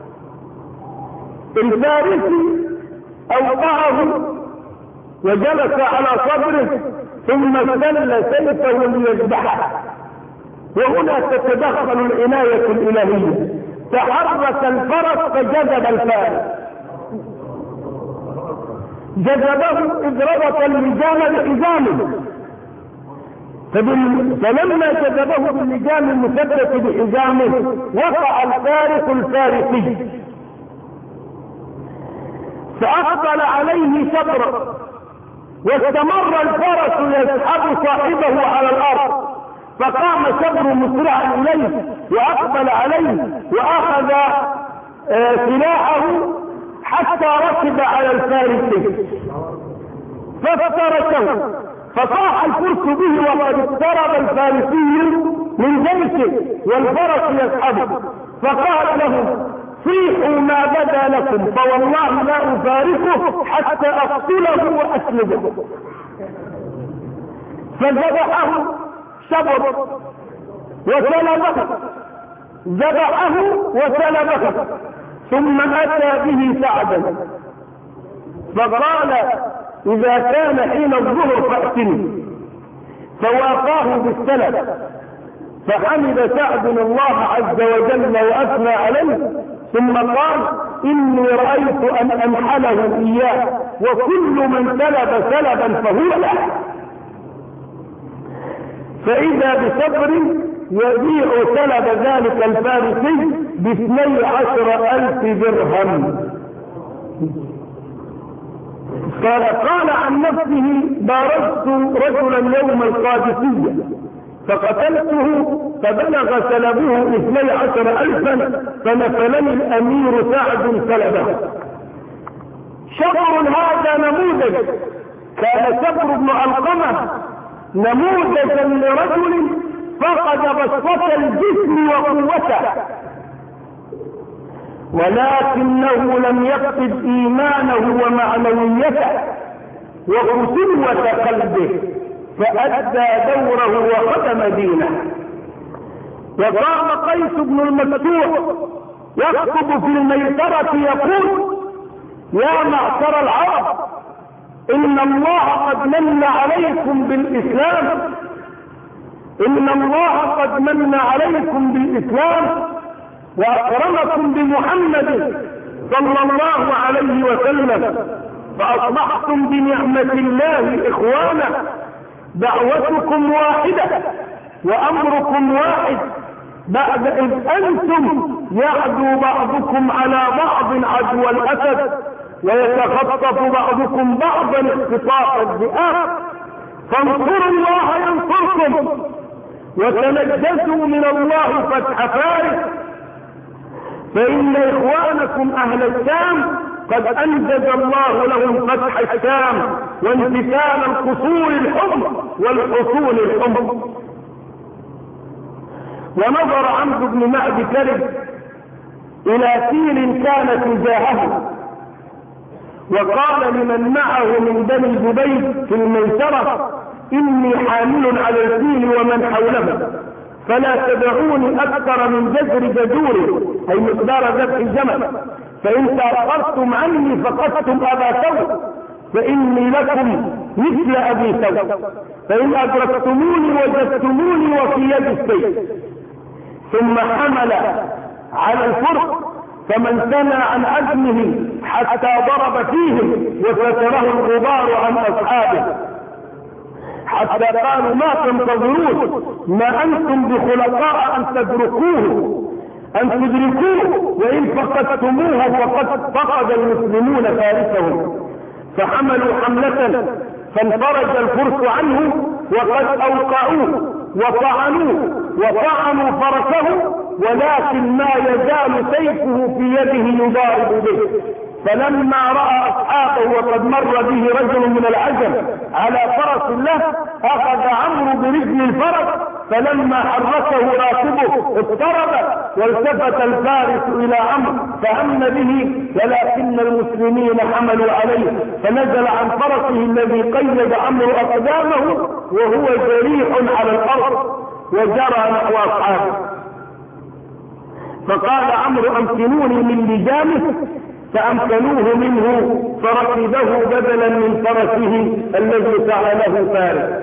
الفارسي اوقعه وجلس على صدره ثم استل سيفه ليذبحه. وهنا تتدخل العناية الالهية، تحرك الفرس فجذب الفارس، جذبه اذ ربط اللجام بحزامه. فلما جذبه باللجام المثبت بحزامه وقع الفارس الفارسي، فأقبل عليه صبرا، واستمر الفرس يسحب صاحبه على الأرض، فقام صبر مسرعا إليه وأقبل عليه وأخذ سلاحه حتى ركب على الفارسي فافترسه، فصاح الفرس به وقد اقترب الفارسي من جيشه والفرس يسحبه، فقال له: صيحوا ما بدا لكم فوالله لا أفارقه حتى أقتله وأسلبه. فذبحه صبر وسلبه ذبحه وسلبه، ثم أتى به سعدا فقال إذا كان حين الظهر فأتني، فوافاه بالسلب، فحمد سعد الله عز وجل وأثنى عليه، ثم قال إني رأيت أن أنحله إياه، وكل من سلب سلبا فهو له. فإذا بصبر يبيع سلب ذلك الفارسي ب12,000 درهم. قال عن نفسه بارزت رجلا يوم القادسية فقتلته فبلغ سلبه 12,000 فنفلني الأمير سعد سلبه. شبر هذا نموذج، كان شبر بن علقمة نموذجا لرجل فقد بسطة الجسم وقوته، ولكنه لم يفقد إيمانه ومعنويته وقسوة قلبه، فأدى دوره وخدم دينه. وقام قيس بن المفتوح يخطب في الميسرة يقول يا معشر العرب إن الله قد من عليكم بالإسلام، إن الله قد من عليكم بالإسلام وأكرمكم بمحمد صلى الله عليه وسلم، فأصبحتم بنعمة الله إخوانا، دعوتكم واحدة وأمركم واحد، بعد إذ أنتم يعدو بعضكم على بعض عدو الأسد ويتخطف بعضكم بعضا اختطاف الذئاب، فانصروا الله ينصركم وتنجزوا من الله فتح فارس، فإن إخوانكم أهل الشام قد أنجز الله لهم فتح الشام وانتشال القصور الحمر والحصول الحمر. ونظر عمرو بن معد كرب إلى فيل كان تجاهه وقال لمن معه من بني جبيل في الميسرة إني حامل على الفيل ومن حوله، فلا تدعوني أكثر من جزر جزور أي مقدار ذبح الجمل، فإن تأخرتم عني فقدتم أبا ثور، فإني لكم مثل أبي ثور، فإن أدركتموني وجدتموني وفي يد السيف. ثم حمل على الفرس فمن ثنى عن عزمه حتى ضرب فيهم وستره الغبار عن أصحابه، حتى قالوا ما تنتظرون، ما أنتم بخلقاء أن تدركوه وإن فقدتموه فقد فقد المسلمون فارسهم. فحملوا حملة فانفرج الفرس عنه وقد أوقعوه وطعنوا فرسه، ولكن ما يزال سيفه في يده يضارب به. فلما رأى أصحابه وقد مر به رجل من العجم على فرس له أخذ عمرو برجل الفرس، فلما حركه راكبه اضطرب والتفت الفارس إلى عمرو فهم به، ولكن المسلمين حملوا عليه فنزل عن فرسه الذي قيد عمرو أقدامه وهو جريح على الأرض وجرى نحو أصحابه. فقال عمرو أمكنوني من لجامه، فأمكنوه منه فركبه بدلا من فرسه الذي سعله فارس.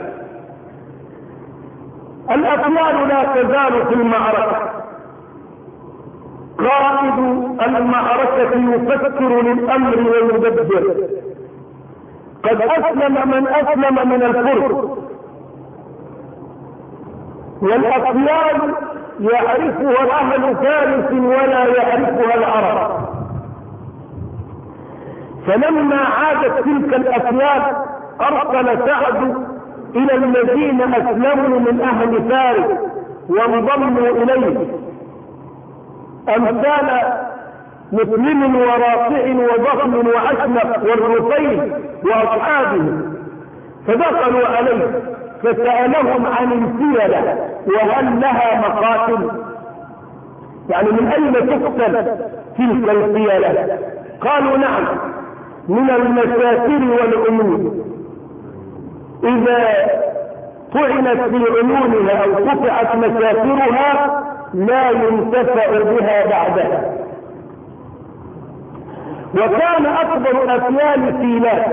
الأطيار لا تزال في المعركة، قائد المعركة يفكر للأمر ويدبر. قد أسلم من أسلم من الفرس، والأطيار يعرفها أهل فارس ولا يعرفها العرب. فلما عادت تلك الأفيال أرسل سعد إلى الذين أسلموا من أهل فارس وانضموا إليه أمثال مسلم ورافع وضخم وأشنف والرفيع وأصحابه، فدخلوا عليه فسألهم عن الفيلة وهل لها مقاتل، يعني من أين تقتل تلك الفيلة؟ قالوا نعم، من المساتر والعيون، إذا طعنت في عيونها أو قطعت مساترها لا ينتفع بها بعدها. وكان أكبر أفيال فيلات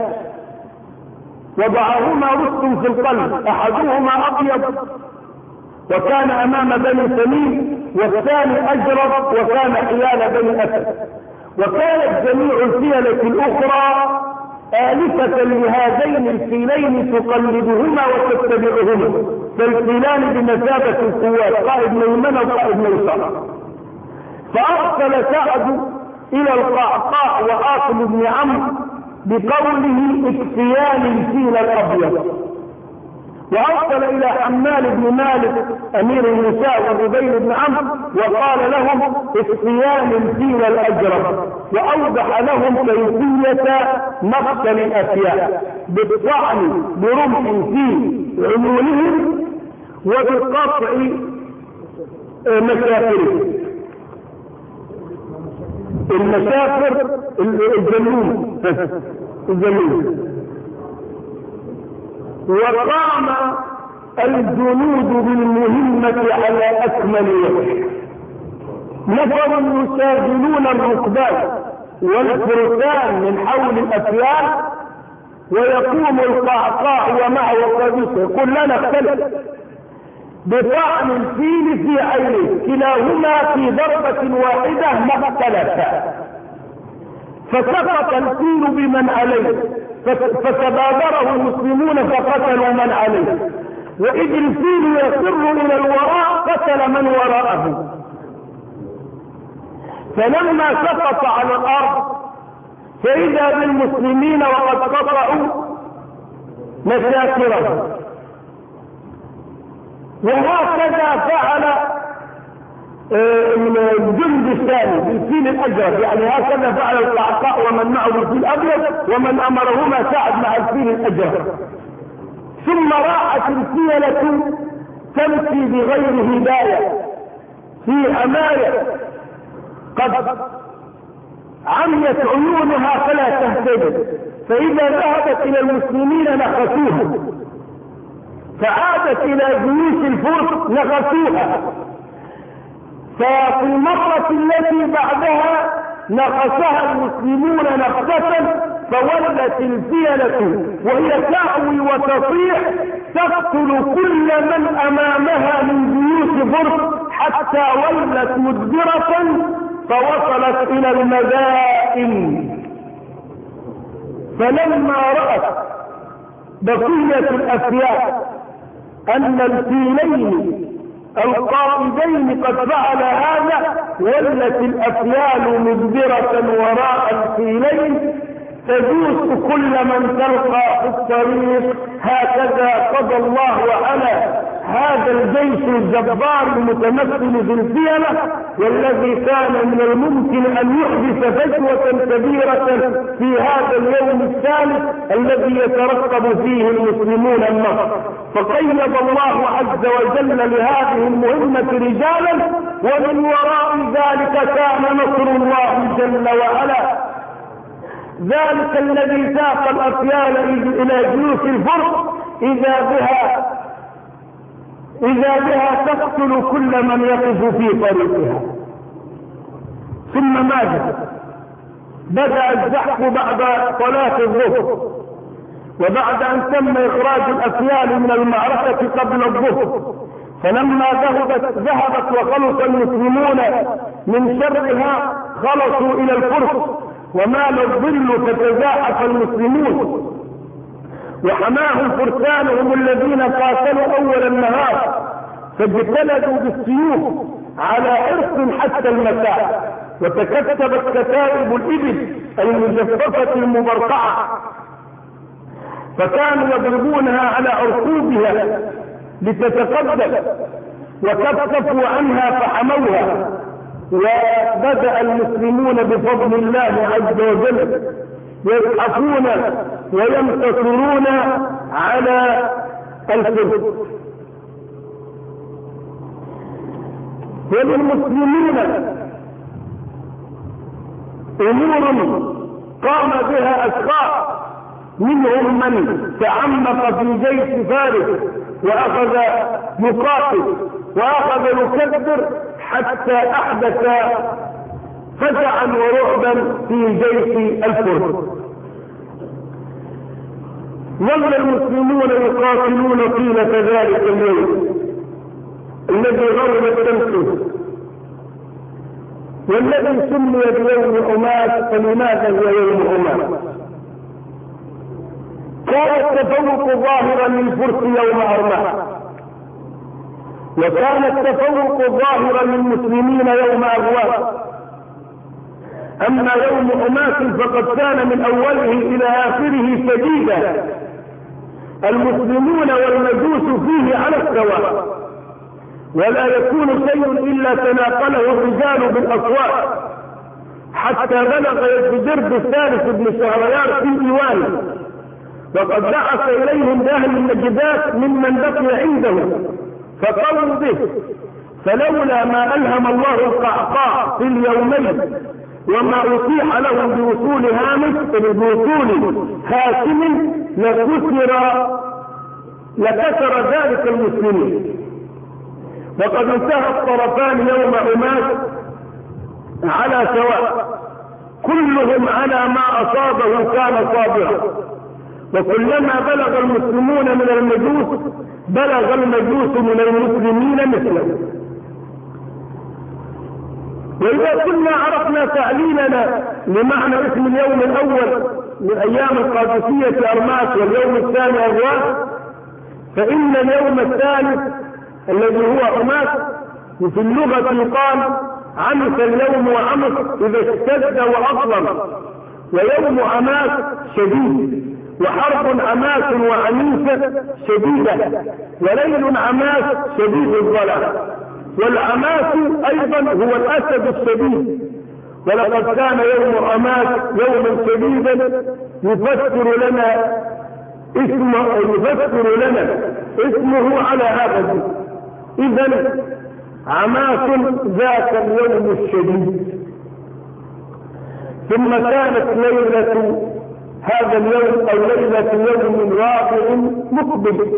وضعهما رست في القلب، أحدهما أبيض وكان أمام بني تميم، والثاني أجرب وكان حيال بني أسد. وكانت جميع الفيلة الأخرى آلفة لهذين الفيلين تقلدهما وتتبعهما، فالفيلان بمثابة القوات، قائد ميمنة وقائد ميسرة. فأرسل سعد إلى القعقاع وآصل بن عمرو بقوله اكفيان الفيل الأبيض، وأرسل إلى حمال بن مالك أمير النساء وزبير بن عمرو وقال لهم اكفيان الفيل الأجرب، وأوضح لهم كيفية مقتل الأفيال بالطعن برمح في عيونهم وبقطع مشافرهم. المشافر الجنون وقام الجنود بالمهمة على أكمل وجه. نفر يساجلون الركبان والفرسان من حول الأفيال، ويقوم القعقاع ومعه قبيصه يقول لا نختلف بطعن الفيل في عينه، كلاهما في ضربة واحدة ما اختلفا، فسقط الفيل بمن عليه فتبادره المسلمون فقتلوا من عليه، وإذ الفيل يصر إلى الوراء قتل من وراءه. فلما سقط على الأرض فإذا بالمسلمين وقد قطعوا مشاكرهم. وهكذا فعل الجند الثاني بالفيل الأجرب، يعني هكذا فعل القعقاع ومن معه بالفيل الأبيض، ومن أمرهما سعد مع الفيل الأجرب. ثم راحت الفيلة تمشي بغير هداية في أماية قد عميت عيونها فلا تهتدي، فإذا ذهبت إلى المسلمين نخسوها، فعادت إلى جيوش الفرس نخسوها، ففي المرة التي بعدها نخسها المسلمون نخسة، فولت الفيلة وهي تعوي وتصيح تقتل كل من أمامها من جيوش فرس، حتى ولت مدبرة فوصلت إلى المدائن. فلما رأت بقية الأفيال أن الفيلين القائدين قد فعل هذا، ولت الأفيال مدبرة وراء الفيلين تدوس كل من تلقى في الطريق. هكذا قضى الله على هذا الجيش الجبار المتمثل في الفيلة، والذي كان من الممكن أن يحدث فجوة كبيرة في هذا اليوم الثالث الذي يترقب فيه المسلمون النصر. فقيد الله عز وجل لهذه المهمة رجالا، ومن وراء ذلك كان نصر الله جل وعلا، ذلك الذي ساق الأفيال إلى جيوش الفرس إذا بها تقتل كل من يقف في طريقها. ثم ماذا؟ بدأ الزحف بعد صلاة الظهر، وبعد أن تم إخراج الأفيال من المعركة قبل الظهر، فلما ذهبت وخلص المسلمون من شرها خلصوا إلى الفرس، ومال الظل فتزاحف المسلمون، وحماهم فرسانهم الذين قاتلوا أول النهار، فاجتلدوا بالسيوف على حرص حتى المساء، وتكتبت كتائب الإبل المجففة المبرقعة، فكانوا يضربونها على عرقوبها لتتقدم، وكففوا عنها فحموها. وبدأ المسلمون بفضل الله عز وجل يزحفون وينتصرون على الفرس. وللمسلمين امور قام بها اشخاص، منهم من تعمق في جيش فارس واخذ يقاتل واخذ يكبر حتى أحدث فزعا ورعبا في جيش الفرس. ظل المسلمون يقاتلون طيلة ذلك اليوم الذي غربت شمسه والذي سمي بيوم حماس. فلماذا هو يوم حماس؟ كان التفوق ظاهرا للفرس يوم أرماس، وكان التفوق ظاهرا للمسلمين يوم أغواس. أما يوم حماس فقد كان من أوله إلى آخره شديدا، المسلمون والمجوس فيه على السواء، ولا يكون شيء إلا تناقله الرجال بالأصوات، حتى بلغ يزدجرد الثالث بن شهريار في ديوانه، وقد بعث إليهم أهل النجدات ممن بقي عنده فقالوا به، فلولا ما ألهم الله القعقاع في اليومين وما أطيح لهم بوصول هامش بوصول هاشم لكسر ذلك المسلمين. وقد انتهى الطرفان يوم حماس على سواء، كلهم على ما أصابه كان صابرا، وكلما بلغ المسلمون من المجوس بلغ المجوس من المسلمين مثله. وإذا كنا عرفنا تعليلنا لمعنى اسم اليوم الأول من أيام القادسية أرماس واليوم الثاني أغواس، فإن اليوم الثالث الذي هو حماس في اللغة يقال عمس اليوم وعمس إذا اشتد وأظلم، ويوم عماس شديد، وحرب عماس وعنيفة شديدة، وليل عماس شديد الظلام. والعماس أيضا هو الأسد الشديد، ولقد كان يوم عماس يوما شديدا يفسر لنا اسمه على هذا. إذن عماس ذاك اليوم الشديد. ثم كانت ليلة هذا اليوم أو ليلة يوم رابع مقبل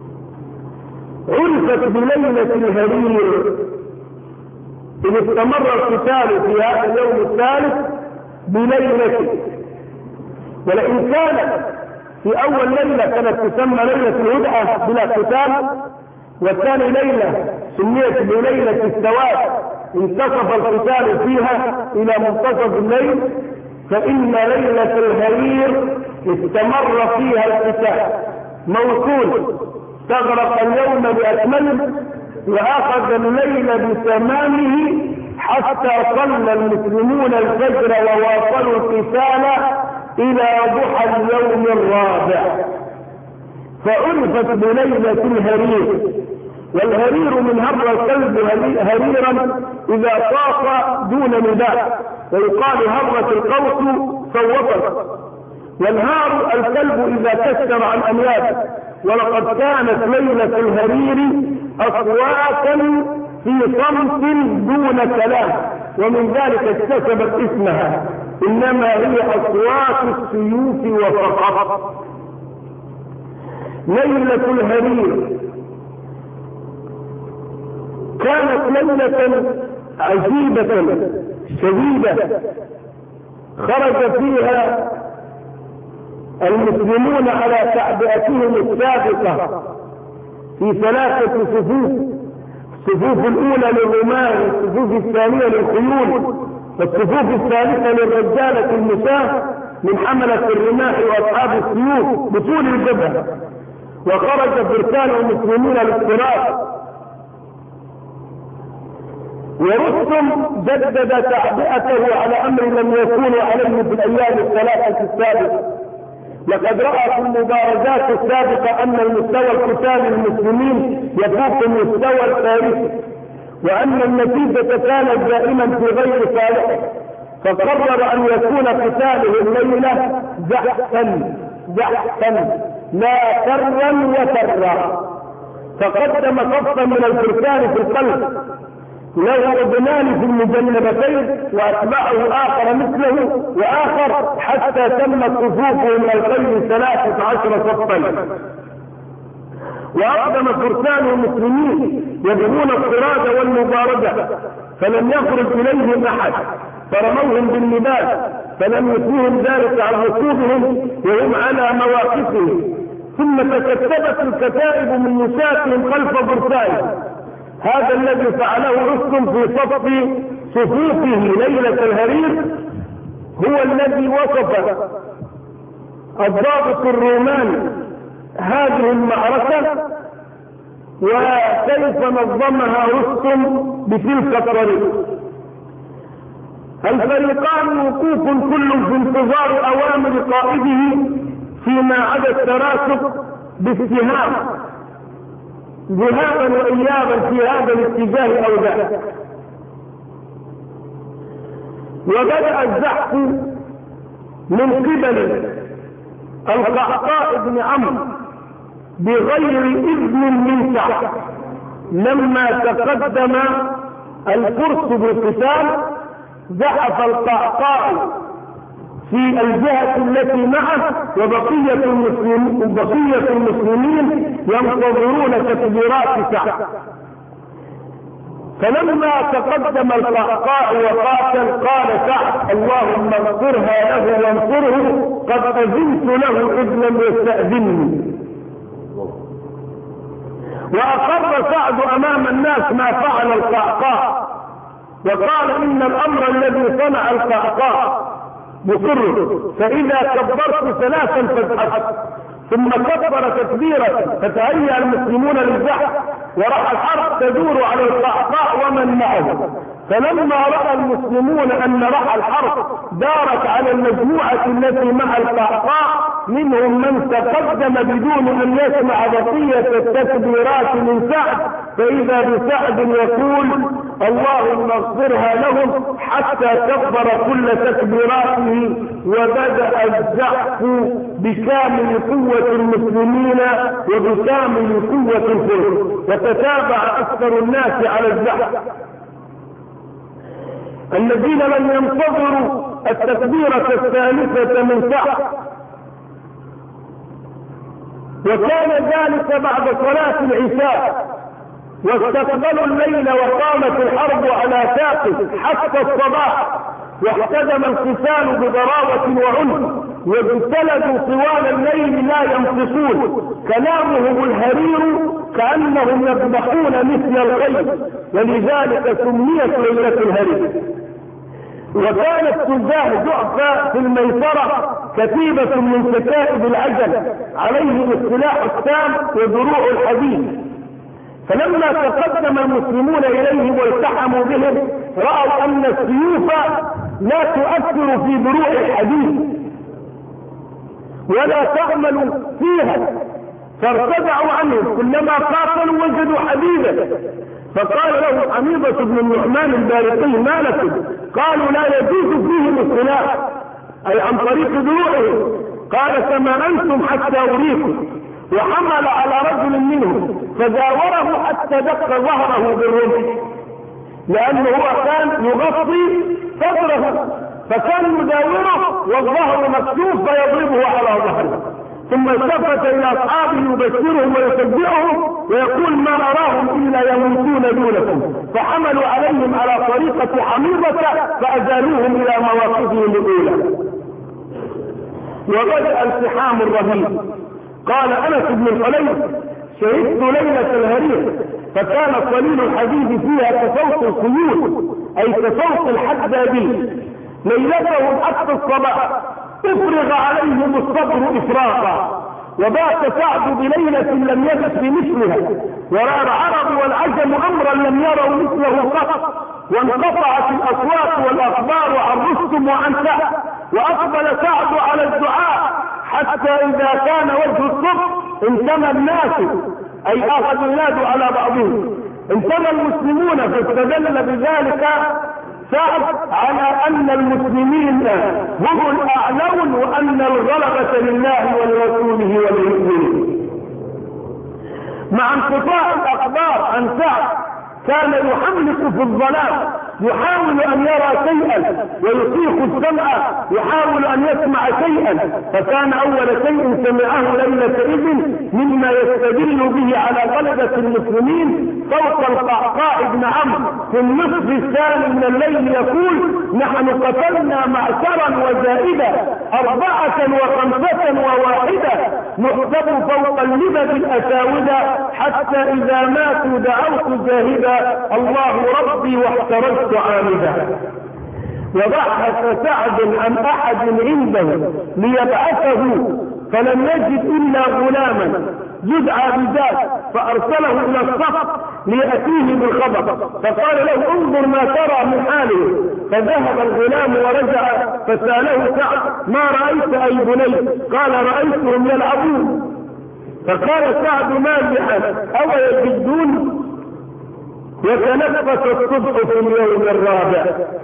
عرفت بليلة الهرير، إذ استمر القتال في هذا اليوم الثالث بليلة. ولئن كانت في أول ليلة كانت تسمى ليلة الهدعة بلا قتال، والثاني ليلة سميت بليلة السواد انتصف القتال فيها إلى منتصف الليل، فإن ليلة الهرير استمر فيها القتال موصول، استغرق اليوم بأكمله وأخذ الليل بتمامه حتى صلى المسلمون الفجر وواصلوا القتال إلى ضحى اليوم الرابع، فعرفت بليلة الهرير. والهرير من هر الكلب هريرا إذا طاف دون نداء، ويقال هرت القوس صوتت. والهار الكلب إذا كسر عن أمياته. ولقد كانت ليلة الهرير أصواتا في صمت دون كلام، ومن ذلك اكتسبت اسمها، إنما هي أصوات السيوف وفقط. ليلة الهرير كانت ليلة عجيبة شديدة، خرج فيها المسلمون على تعبئتهم السابقة في ثلاثة صفوف، الصفوف الأولى للرماة، والصفوف الثانية للخيول، والصفوف الثالثة للرجالة المشاة من حملة الرماح وأصحاب السيوف بطول الجبهة. وخرج فرسان المسلمين للصراط، ورستم جدد تعبئته على أمر لم يكونوا عليه في الأيام الثلاثة السابقة. لقد رأى في المبارزات السابقة أن المستوى القتالي للمسلمين يفوق المستوى الفارسي، وأن النتيجة كانت دائما في غير صالحه، فقرر أن يكون قتاله الليلة زحفا لا كرا وكرا. فقدم صفا من الفرسان في القلب له ابنان في المجنبتين، واتبعه اخر مثله واخر، حتى تمت صفوفه من القلب 13 صفا. واقدم فرسان المسلمين يبغون الصراط والمبارزه، فلم يخرج إليهم أحد، فرموهم بالنبال فلم يثنيهم ذلك عن ركوبهم وهم على مواقفهم، ثم تكتبت الكتائب من نساتهم خلف برسائهم. هذا الذي فعله رستم في صف صفوفه ليلة الهرير هو الذي وصف الضابط الروماني هذه المعركة وكيف نظمها رستم بتلك الطريقة. الفريقان وقوف كل في انتظار أوامر قائده فيما عدا التراسب بالسهام ذهابا وإيابا في هذا الاتجاه أو ذاك. وبدأ الزحف من قبل القعقاع بن عمرو بغير إذن من سعد. لما تقدم الفرس بالقتال زحف القعقاع في الجهة التي معه وبقية المسلمين ينتظرون تكبيرات سعد. فلما تقدم القعقاع وقاتل قال سعد اللهم اغفرها له وانصره قد أذنت له إذ لم يستأذنني. وأقر سعد أمام الناس ما فعل القعقاع وقال إن الأمر الذي صنع القعقاع مقر، فإذا كبرت ثلاثا فازحف. ثم كبر تكبيرة فتهيأ المسلمون للزحف ورأى الحرب تدور على القعقاع ومن معه. فلما رأى المسلمون أن رأى الحرب دارت على المجموعة التي مع القعقاع منهم من تقدم بدون أن يسمع بقية التكبيرات من سعد، فإذا بسعد يقول اللهم اغفرها لهم حتى كبر كل تكبيراته. وبدأ الزحف بكامل قوة المسلمين وبكامل قوة الفرس، وتتابع أكثر الناس على الزحف. الذين لم ينتظروا التكبيرة الثالثة من سعد، وكان ذلك بعد صلاة العشاء، واستقبلوا الليل وقامت الحرب على ساقه حتى الصباح، واحتدم القتال بضراوة وعنف، واجتلدوا طوال الليل لا ينقصون، كلامهم الهرير كأنهم يذبحون مثل الخيل، ولذلك سميت ليلة الهرير. وكانت تزاه جعفة في الميسرة كتيبة من كتائب العجل عليهم السلاح التام ودروع الحديد. فلما تقدم المسلمون إليهم والتحموا بهم رأوا أن السيوف لا تؤثر في دروع الحديد ولا تعمل فيها، فارتدعوا عنهم. كلما قاتلوا وجدوا حديدا، فقال له حميدة بن النعمان البارقي ما لكم؟ قالوا لا يجوز فيهم السلاح أي عن طريق دروعهم. قال كما أنتم حتى أريكم. وحمل على رجل منهم فجاوره حتى دق ظهره بالرمح، لأنه هو كان يغطي صدره، فكان يجاوره والظهر مكشوف فيضربه على ظهره. ثم التفت إلى أصحابه يبشرهم ويشجعهم ويقول ما أراهم إلا يموتون دونكم، فحملوا عليهم على طريقة حميضة فأزالوهم إلى مواقفهم الأولى. وبدأ التحام الرهيب. قال أنس بن الخليل شهدت ليلة الهرير فكان صليل الحديد فيها كصوت الخيول أي كصوت الحدادين. ليلتهم حتى الصباح افرغ عليهم الصبر إفراغا، وبات سعد بليلة لم يبت بمثلها، ورأى العرب والعجم أمرا لم يروا مثله قط، وانقطعت الأصوات والأخبار عن رستم وعن سعد، وأقبل سعد على الدعاء حتى إذا كان وجه الصبح انتمى الناس أي أخذوا ينادوا على بعضهم، انتمى المسلمون فاستدل بذلك سعد على أن المسلمين هم الأعلون وأن الغلبة لله ولرسوله وللمؤمنين. مع انقطاع الأخبار عن سعد كان يحملك في الظلام يحاول أن يرى شيئا، ويطيق السمع يحاول أن يسمع شيئا. فكان أول شيء سمعه ليلة إذن مما يستدل به على غلبة المسلمين صوت القعقاع بن عمرو في النصف الثاني من الليل يقول: نحن قتلنا معشرا وزائدا 4 و5 و1 نحسب فوق اللبد الأساودة حتى إذا ماتوا دعوت زاهدا الله ربي واحترزت عامدا. وبحث سعد عن أحد عنده ليبعثه فلم يجد إلا غلاما يدعى بذات، فأرسله إلى الصف ليأتيه بالخبر، فقال له: انظر ما ترى من حاله. فذهب الغلام ورجع فسأله سعد: ما رأيت أي بني؟ قال: رأيتهم يلعبون. فقال سعد مازحا: أو يجدون؟ يتنفس الصبح في اليوم الرابع.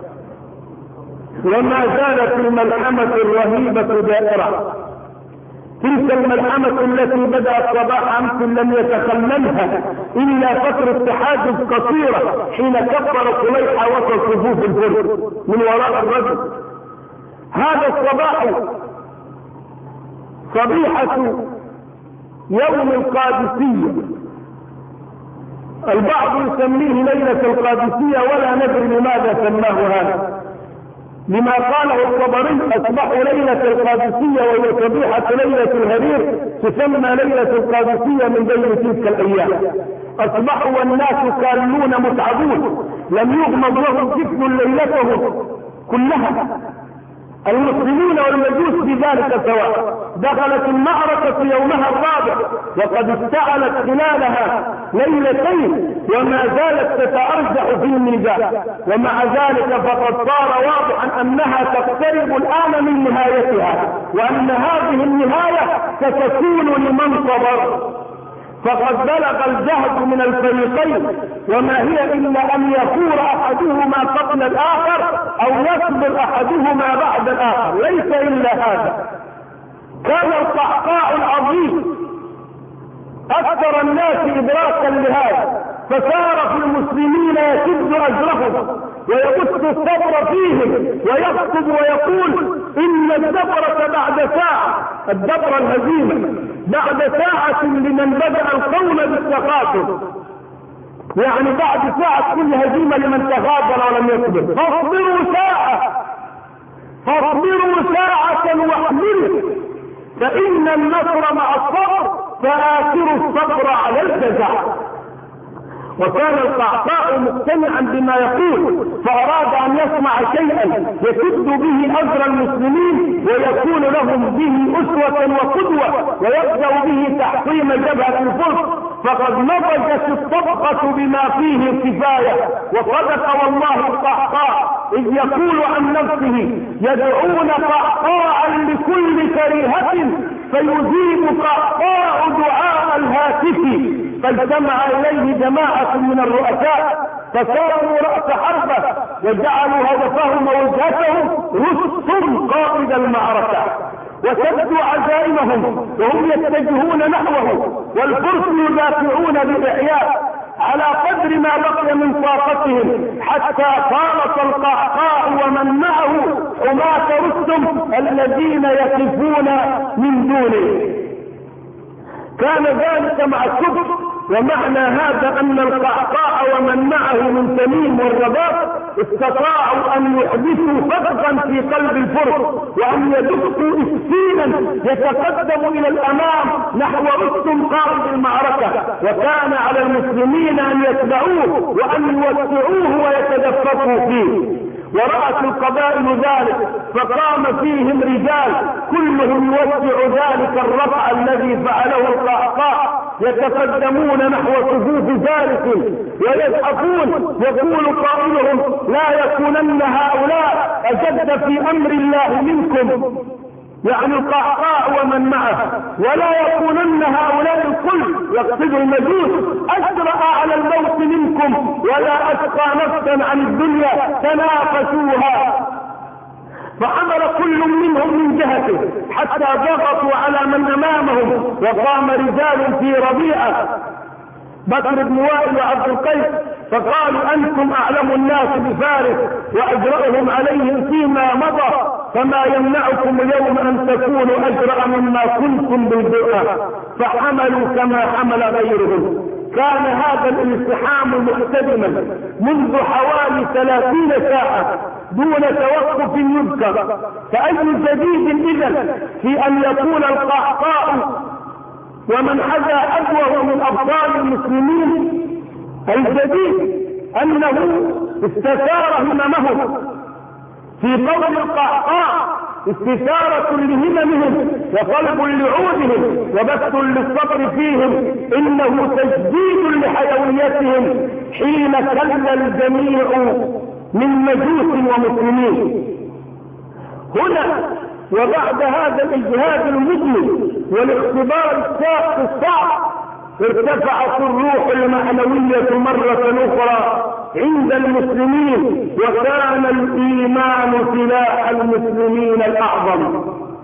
وما زالت الملحمة الرهيبة دائرة، تلك الملحمة التي بدأت صباح أمس لم يتخللها إلا فترة تحادث قصيرة حين كبر صليحة وسط صفوف الفرس من وراء الرجل. هذا الصباح صبيحة يوم القادسية، البعض يسميه ليلة القادسية ولا ندري لماذا سماه هذا، لما قاله الطبري: أصبحوا ليلة القادسية وهي صبيحة ليلة الهرير تسمى ليلة القادسية من بين تلك الأيام. أصبحوا والناس كالون متعبون لم يغمض لهم جفن ليلتهم كلها. المسلمون والمجوس بذلك سواء. دخلت المعركة يومها الرابع وقد اشتعلت خلالها ليلتين وما زالت تتأرجح في الميدان، ومع ذلك فقد صار واضحا أنها تقترب الآن من نهايتها، وأن هذه النهاية ستكون لمن صبر. فقد بلغ الجهد من الفريقين، وما هي إلا أن يثور أحدهما قبل الآخر أو يصبر أحدهما بعد الآخر، ليس إلا هذا. كان القعقاع العظيم أكثر الناس إدراكا لهذا، فسار في المسلمين يشد أجرهم ويبث الصبر فيهم ويخطب ويقول: إن الدبرة بعد ساعة، الدبرة الهزيمة بعد ساعة لمن بدأ القوم بالتقاتل، يعني بعد ساعة كل هزيمة لمن تغادر ولم يصبر. فاصبروا ساعة، فاصبروا ساعة واحملوا، فإن النصر مع الصبر، فآثروا الصبر على الجزاء. وكان القعقاع مقتنعا بما يقول، فأراد أن يسمع شيئا يسد به أجر المسلمين ويكون لهم به أسوة وقدوة، ويبدأ به تحطيم جبهة الفرس. فقد نضجت الطبقة بما فيه الكفاية. وصدق والله القعقاع إذ يقول عن نفسه: يدعون قعقاعا لكل كريهة فيجيب قعقاع دعاء الهاتف. فاجتمع إليه جماعة من الرؤساء فصاروا رأس حربه وجعلوا هدفهم ووجهتهم رستم قائد المعركة، وسدوا عزائمهم وهم يتجهون نحوه، والفرس يدافعون بإحياء على قدر ما بقي من طاقتهم، حتى خالط القعقاع ومن معه حماة رستم الذين يقفون من دونه. كان ذلك مع الكفر، ومعنى هذا أن القعقاع ومن معه من تميم والرباط استطاعوا أن يحدثوا فتقا في قلب الفرس، وأن يدقوا إسكينا يتقدم إلى الأمام نحو رستم قائد المعركة. وكان على المسلمين أن يتبعوه وأن يوسعوه ويتدفقوا فيه. ورأت القبائل ذلك فقام فيهم رجال كلهم يوسع ذلك الرفع الذي فعله القعقاع، يتقدمون نحو صفوف فارس ويزحفون. يقول قائلهم: لا يكونن هؤلاء أجد في أمر الله منكم، يعني القعقاع ومن معه، ولا يكونن هؤلاء الكل، يقصد المجوس، أجرأ على الموت منكم ولا أتقى نفسا عن الدنيا، تنافسوها. فحمل كل منهم من جهته حتى ضغطوا على من أمامهم. وقام رجال في ربيعة بكر بن وائل وعبد القيس فقالوا أنتم أعلم الناس بفارس وأجرأهم عليهم فيما مضى، فما يمنعكم اليوم أن تكونوا أجرأ مما كنتم بالجرأة، فحملوا كما حمل غيرهم. كان هذا الالتحام محتدما منذ حوالي 30 ساعة دون توقف يذكر، فأي جديد إذن في أن يكون القعقاع ومن حذا أبوه من أبطال المسلمين؟ الجديد أنه استثار هممهم في قول القعقاع، استثارة لهممهم وقلب لعودهم وبث للصبر فيهم، إنه تجديد لحيويتهم حين كل الجميع من مجوس ومسلمين. هنا وبعد هذا الإجهاد المذل والاختبار الصعب ارتفعت الروح المعنوية مرة أخرى عند المسلمين، وكان الإيمان سلاح المسلمين الأعظم.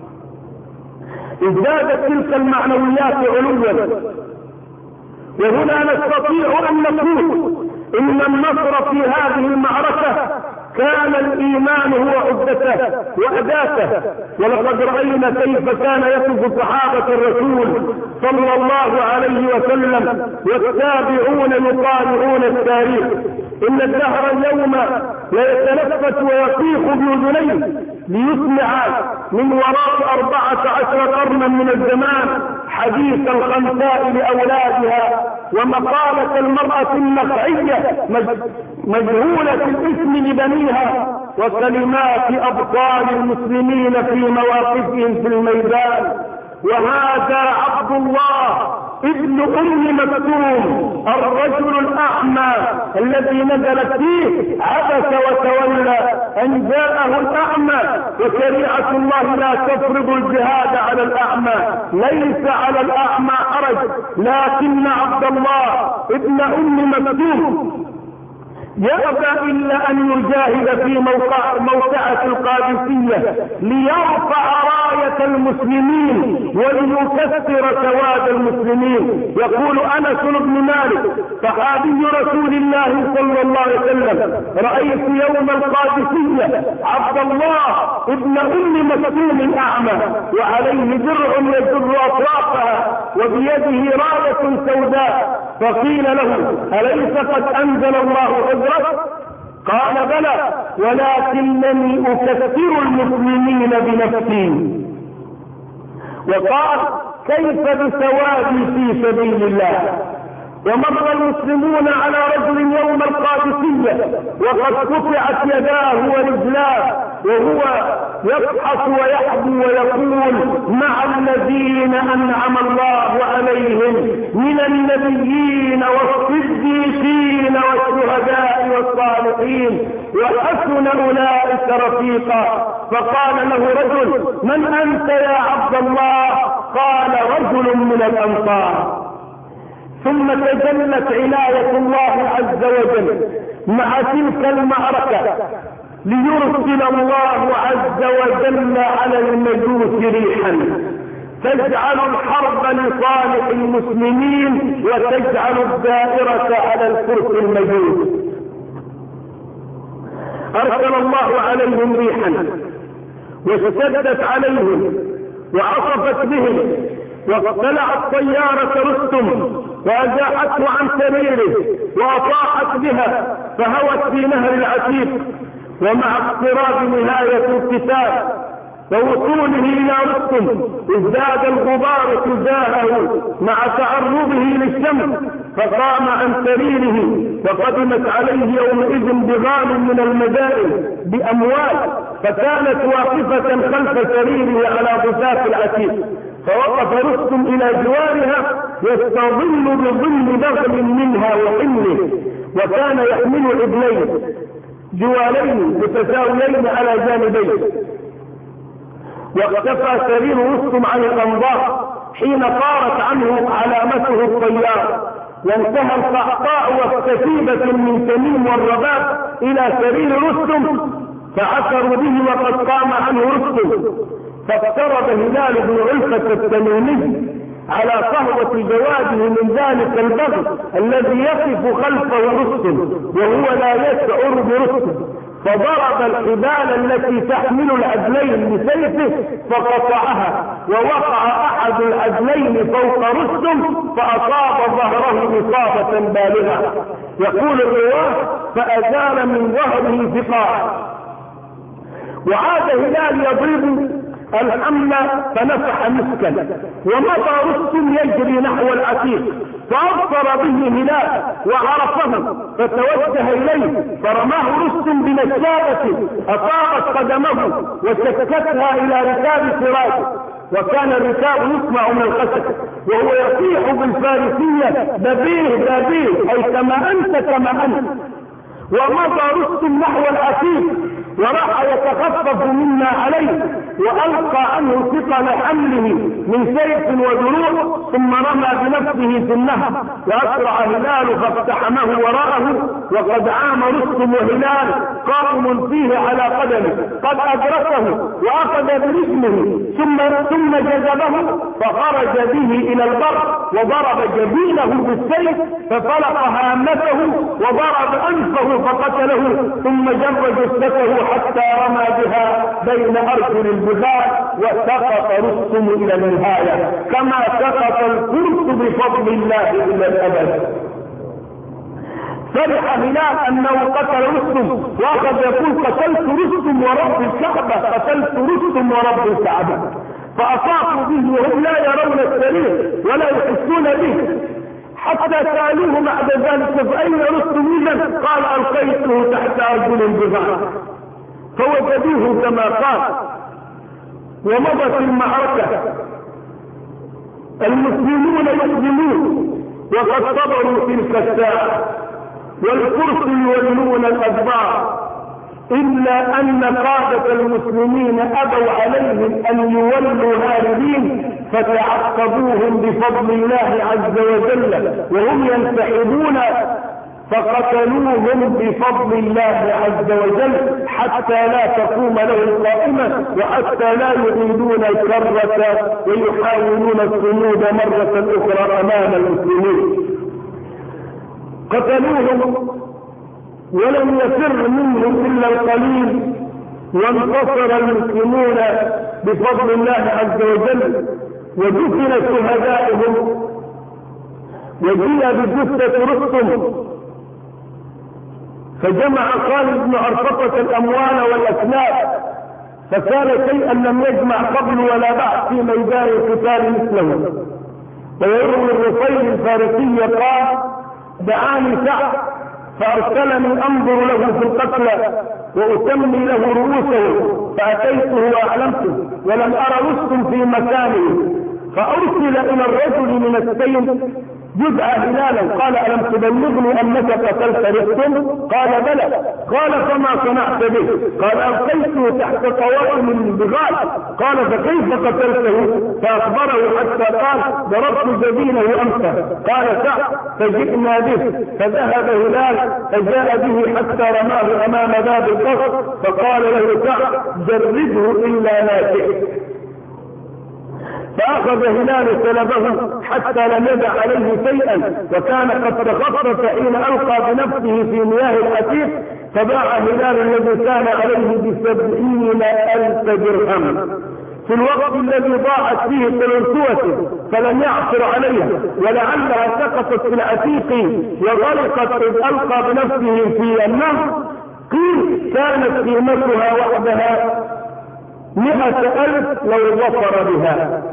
ازدادت تلك المعنويات علوا، وهنا نستطيع أن نقول إن النصر في هذه المعركة كان الإيمان هو عدته وأداته. ولقد رأينا كيف كان يصف صحابة الرسول صلى الله عليه وسلم والتابعون يطالعون التاريخ. إن الدهر اليوم ليتلفت ويطيق بأذنيه ليسمع من وراء 14 قرنا من الزمان حديث الخنساء لأولادها ومقالة المرأة النخعية مجهولة الاسم لبنيها وكلمات أبطال المسلمين في مواقفهم في الميدان. وهذا عبد الله ابن أم مكتوم الرجل الأعمى الذي نزلت فيه عبس وتولى أن جاءه الأعمى، وشريعة الله لا تفرض الجهاد على الأعمى، ليس على الأعمى حرج، لكن عبد الله ابن أم مكتوم يأبى إلا أن يجاهد في موقعة القادسية ليرفع راية المسلمين وليكسر سواد المسلمين. يقول أنس بن مالك صحابي رسول الله صلى الله عليه وسلم: رأيت يوم القادسية عبد الله ابن أم مكتوم الأعمى وعليه درع يجر أطرافها وبيده راية سوداء، فقيل له: أليس قد أنزل الله عذرك؟ قال: بلى، ولكنني أكثر المسلمين بنفسي. وقال: كيف بسوادي في سبيل الله؟ ومر المسلمون على رجل يوم القادسية وقد قطعت يداه ورجلاه وهو يضحك ويحبو ويقول: مع الذين أنعم الله عليهم من النبيين والصديقين والشهداء والصالحين وحسن أولئك رفيقا. فقال له رجل: من أنت يا عبد الله؟ قال: رجل من الأنصار. ثم تجلت عناية الله عز وجل مع تلك المعركة ليرسل الله عز وجل على المجوس ريحا تجعل الحرب لصالح المسلمين وتجعل الدائرة على الفرس المجوس. أرسل الله عليهم ريحا واشتدت عليهم وعصفت بهم، واقتلعت طيارة رستم وأزاحته عن سريره وأطاحت بها فهوت في نهر العتيق. ومع اقتراب نهاية القتال ووصوله إلى رستم ازداد الغبار تجاهه مع تعرضه للشمس، فقام عن سريره وقدمت عليه يومئذ بغال من المدائن بأموال، فكانت واقفة خلف سريره على ضفاف العتيق، فوقف رستم إلى جوارها يستظل بظل بغل منها وحمله، وكان يحمل ابنين جوالين متساويين على جانبيه. واختفى سرير رستم عن الأنظار حين طارت عنه علامته الطيار، وانتهى القعقاع وكتيبة من تميم والرباب إلى سرير رستم فعثروا به وقد قام عنه رستم. فاقترب هلال بن علفة التميمي على صهوة جواده من ذلك البغي الذي يقف خلفه رستم وهو لا يشعر برستم، فضرب الحبال التي تحمل العدلين بسيفه فقطعها، ووقع احد العدلين فوق رستم فاصاب ظهره اصابة بالغة. يقول الرواه فازال من ظهره ثقالا. وعاد هلال يضرب الحمل فنفح مسكا، ومضى رستم يجري نحو العتيق فأبصر به هلال وعرفه فتوجه إليه فرماه رستم بنشابة أصابت قدمه وشكتها إلى ركاب سراجه، وكان الركاب يسمع من الخشب وهو يصيح بالفارسية دبيه دبيه أي كما أنت كما أنت. ومضى رستم نحو العتيق وراح يتخفف مما عليه وألقى عنه ثقل حمله من سيف ودروع، ثم رمى بنفسه في النهر وأسرع هلال فاقتحمه وراءه، وقد عام رستم وهلال قائم فيه على قدمه قد أدركه وأخذ برجله ثم جذبه فخرج به إلى البر وضرب جبينه بالسيف ففلق هامته وضرب أنفه فقتله، ثم جر جثته حتى رمى بها بين أرجل الجبال وسقط رستم إلى النهاية كما سقط الفرس بفضل الله إلى الأبد. فرح هلال أنه قتل رستم وأخذ يقول قتلت رستم ورب الكعبة، قتلت رستم ورب الكعبة، فأصابوا به وهم لا يرون السرير ولا يحسون به، حتى سألوه بعد ذلك فأين رستم إذن؟ قال ألقيته تحت أرجل الجبال فوجدوه كما قال. ومضت المعركة المسلمون يسلمون وقد صبروا تلك الساعة والفرس يولون الأدبار، إلا أن قادة المسلمين أبوا عليهم أن يولوا هاربين فتعقبوهم بفضل الله عز وجل وهم ينسحبون فقتلوهم بفضل الله عز وجل حتى لا تقوم لهم قائمة وحتى لا يريدون الكرة ويحاولون الصمود مرة أخرى أمام المسلمين. قتلوهم ولم يفر منهم إلا القليل، وانتصر المسلمون بفضل الله عز وجل ودفن شهدائهم وجيء بجثة رستم، فجمع خالد بن عرفطة الأموال والأسلاف فكان شيئا لم يجمع قبل ولا بعد في ميدان القتال مثله. ويروي الرفيع الفارسي قال دعاني سعد فأرسلني أنظر له في القتلى وأسمي له رؤوسه فأتيته وأعلمته ولم أرى رستم في مكانه، فأرسل إلى الرجل من السيل يدعى هلالا قال ألم تبلغني أنك قتلت رستم؟ قال بلى. قال فما صنعت به؟ قال ألقيته تحت طوائم البغال. قال فكيف قتلته؟ فأخبره حتى قال ضربت جبينه أمسه. قال سعد فجئنا به فذهب هلال فجاء به حتى رماه أمام باب القصر فقال له سعد جرده إلا ما شئت، فأخذ هلال سلبه حتى لم يدع عليه شيئا، وكان قد تخطط حين ألقى بنفسه في مياه العتيق، فباع هلال الذي كان عليه ب70,000 درهم في الوقت الذي ضاعت فيه تلنسوته فلم يعثر عليها، ولعلها سقطت في العتيق وغرقت إذ ألقى بنفسه في النهر. قيل كانت قيمتها وحدها 100,000 لو ظفر بها.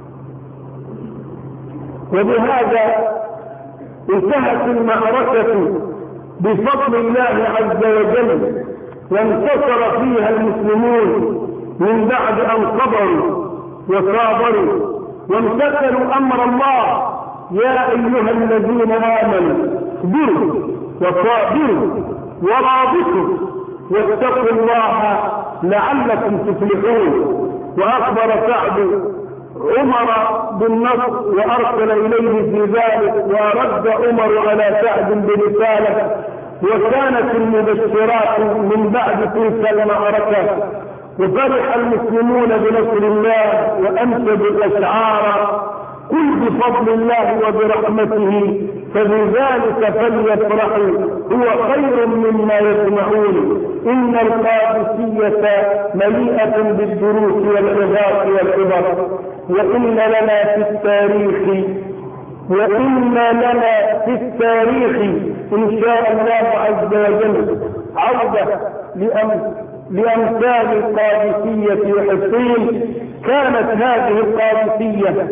وبهذا انتهت المعركة بفضل الله عز وجل، وانتصر فيها المسلمون من بعد أن صبروا وصابروا وامتثلوا أمر الله. يا أيها الذين آمنوا اصبروا وصابروا ورابطوا واتقوا الله لعلكم تفلحون. وأخبر سعد عمر بالنصر وأرسل إليه في ذلك، ورد عمر على سعد برسالة. وكانت المبشرات من بعد تلك المعركة، وفرح المسلمون بنصر الله وأنشدوا الأشعار قل بفضل الله وبرحمته فبذلك فليفرحوا هو خير مما يجمعون. إن القادسية مليئة بالدروس والعظات والعبر، وإن لنا في التاريخ إن شاء الله عز وجل عودة لأمثال القادسية وحصين. كانت هذه القادسية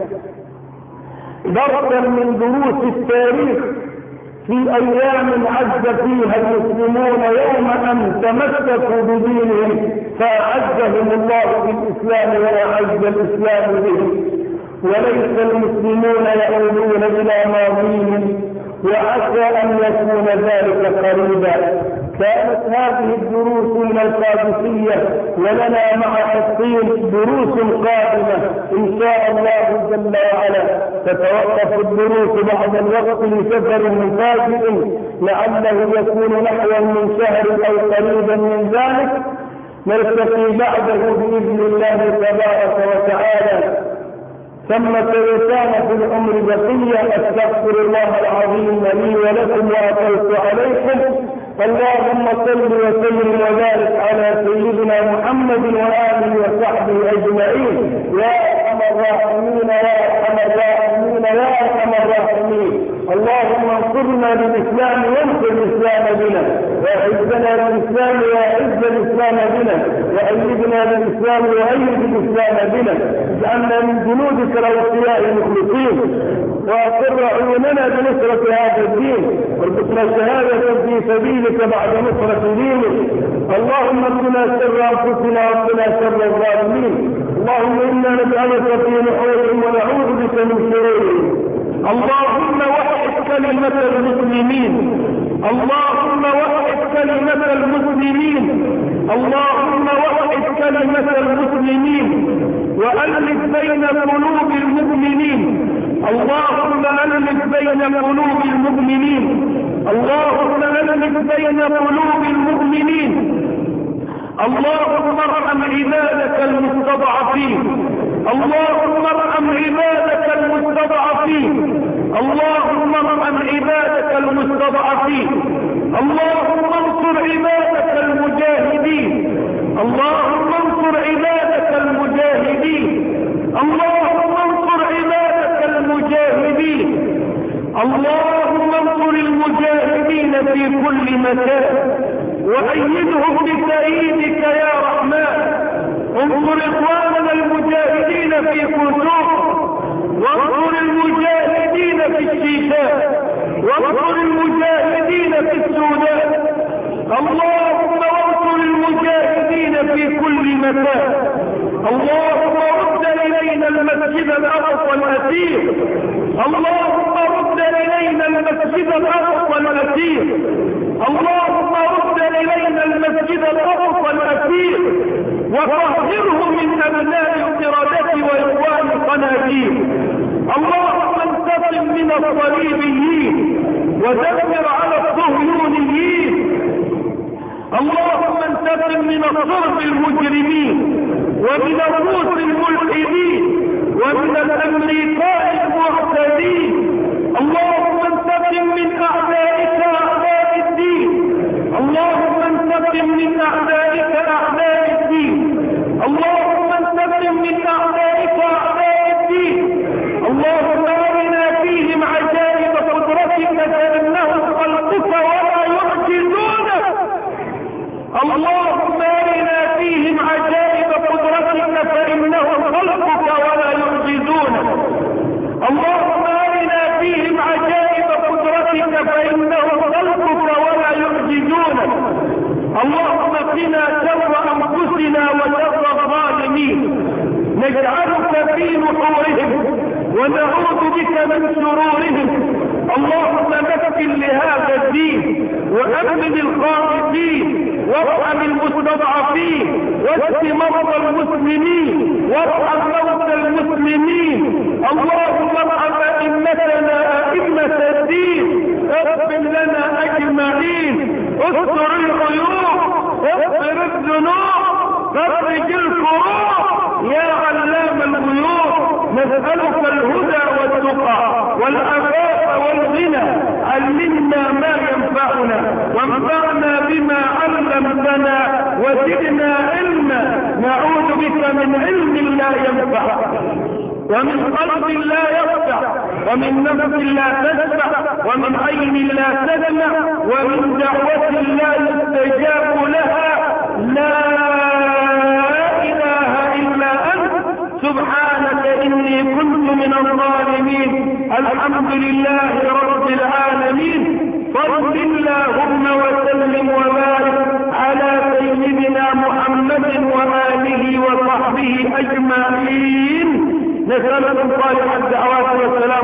درسا من دروس التاريخ في أيام عز فيها المسلمون يوم أن تمسكوا بدينهم فأعزهم الله بالإسلام وأعز الإسلام بهم، وليس المسلمون يعودون إلى ماضيهم، وعسى أن يكون ذلك قريبا. كانت هذه الدروس من القادسية، ولنا مع حصين دروس قادمة إن شاء الله جل وعلا. تتوقف الدروس بعد الوقت لسفر مفاجئ لعله يكون نحو من شهر أو قريبا من ذلك، نلتقي بعده بإذن الله تبارك وتعالى. ثم سيكون في العمر بقية. أستغفر الله العظيم لي ولكم وأطلت عليكم. اللهم صل وسلم وبارك على سيدنا محمد وآله وصحبه أجمعين. يا أرحم الراحمين يا أرحم الراحمين يا أرحم الراحمين. اللهم انصرنا بالإسلام وانصر الإسلام بنا، وأعزنا بالإسلام وأعز الإسلام بنا، وأيدنا بالإسلام وأيد الإسلام بنا. اجعلنا من جنودك الأوفياء المخلصين، وأقر عيوننا بنصرة هذا الدين، وارزقنا الشهادة في سبيلك بعد نصرة دينك. اللهم اقنا شر أنفسنا وقنا شر الظالمين. اللهم إنا نجعلك في نحورهم ونعوذ بك من شرورهم. اللهم وحد كلمة المسلمين، اللهم وحد كلمة المسلمين، اللهم وحد كلمة المسلمين، وألف بين قلوب المؤمنين. اللهم ألف بين قلوب المؤمنين، اللهم ألف بين قلوب المؤمنين. اللهم ارحم عبادك المستضعفين، اللهم ارحم عبادك المستضعفين، اللهم ارحم عبادك المستضعفين. اللهم انصر عبادك المجاهدين، اللهم انصر عبادك المجاهدين، اللهم انصر عبادك المجاهدين. اللهم انصر المجاهدين في كل مكان وأيدهم بتأييدك يا رحمن. انصر إخواننا المجاهدين في قسوم، وانصر المجاهدين في الشيشان، وانصر المجاهدين في السودان. اللهم انصر المجاهدين في كل مكان. اللهم رد إلينا المسجد الأقصى الأثير، اللهم رد إلينا المسجد الأقصى الأثير، اللهم رد إلينا المسجد الأقصى الأثير، وطهره من أبناء القردة وإخوان الخنازير. اللهم انتقم من الصليبيين ودمر على الصهيونيين. اللهم انتقم من الصرف المجرمين ومن الروس الملحدين ومن الأمريكان المعتدين. اللهم انتقم من أعدائك أعداء الدين، اللهم انتقم من أعدائك أعداء الدين، اللهم انتقم من أعدائك أعداء الدين. اللهم أرنا فيهم عجائب قدرتك فإنهم خلقك ولا يعجزونك. اللهم أرنا فيهم عجائب قدرتك فإنهم خلقك ولا يعجزونك. اللهم أرنا فيهم عجائب قدرتك فإنهم خلقك ولا يعجزونك. اللهم قنا شر أنفسنا وشر الظالمين، نجعلك في نحورهم ونعوذ بك من شرورهم. اللهم مكن لهذا الدين وأمن الخائفين، وارحم المستضعفين، واشف مرضى المسلمين، وارحم موتى المسلمين. اللهم ارحم أئمتنا أئمة الدين، اغفر لنا أجمعين، استر العيوب، اغفر الذنوب، فرج الكروب يا علام الغيوب. نسألك الهدى والتقى والعفاف والغنى. علمنا ما ينفعنا وانفعنا بما علمتنا وزدنا علما. نعوذ بك من علم لا ينفع ومن قلب لا يخشع ومن نفس لا تشبع ومن عين لا تدمع ومن دعوة لا يستجاب لها. لا إله إلا أنت سبحانك إني كنت من الظالمين. الحمد لله رب العالمين. صل اللهم وسلم وبارك على سيدنا محمد وآله وصحبه أجمعين. نسألكم صالح الدعوات والسلام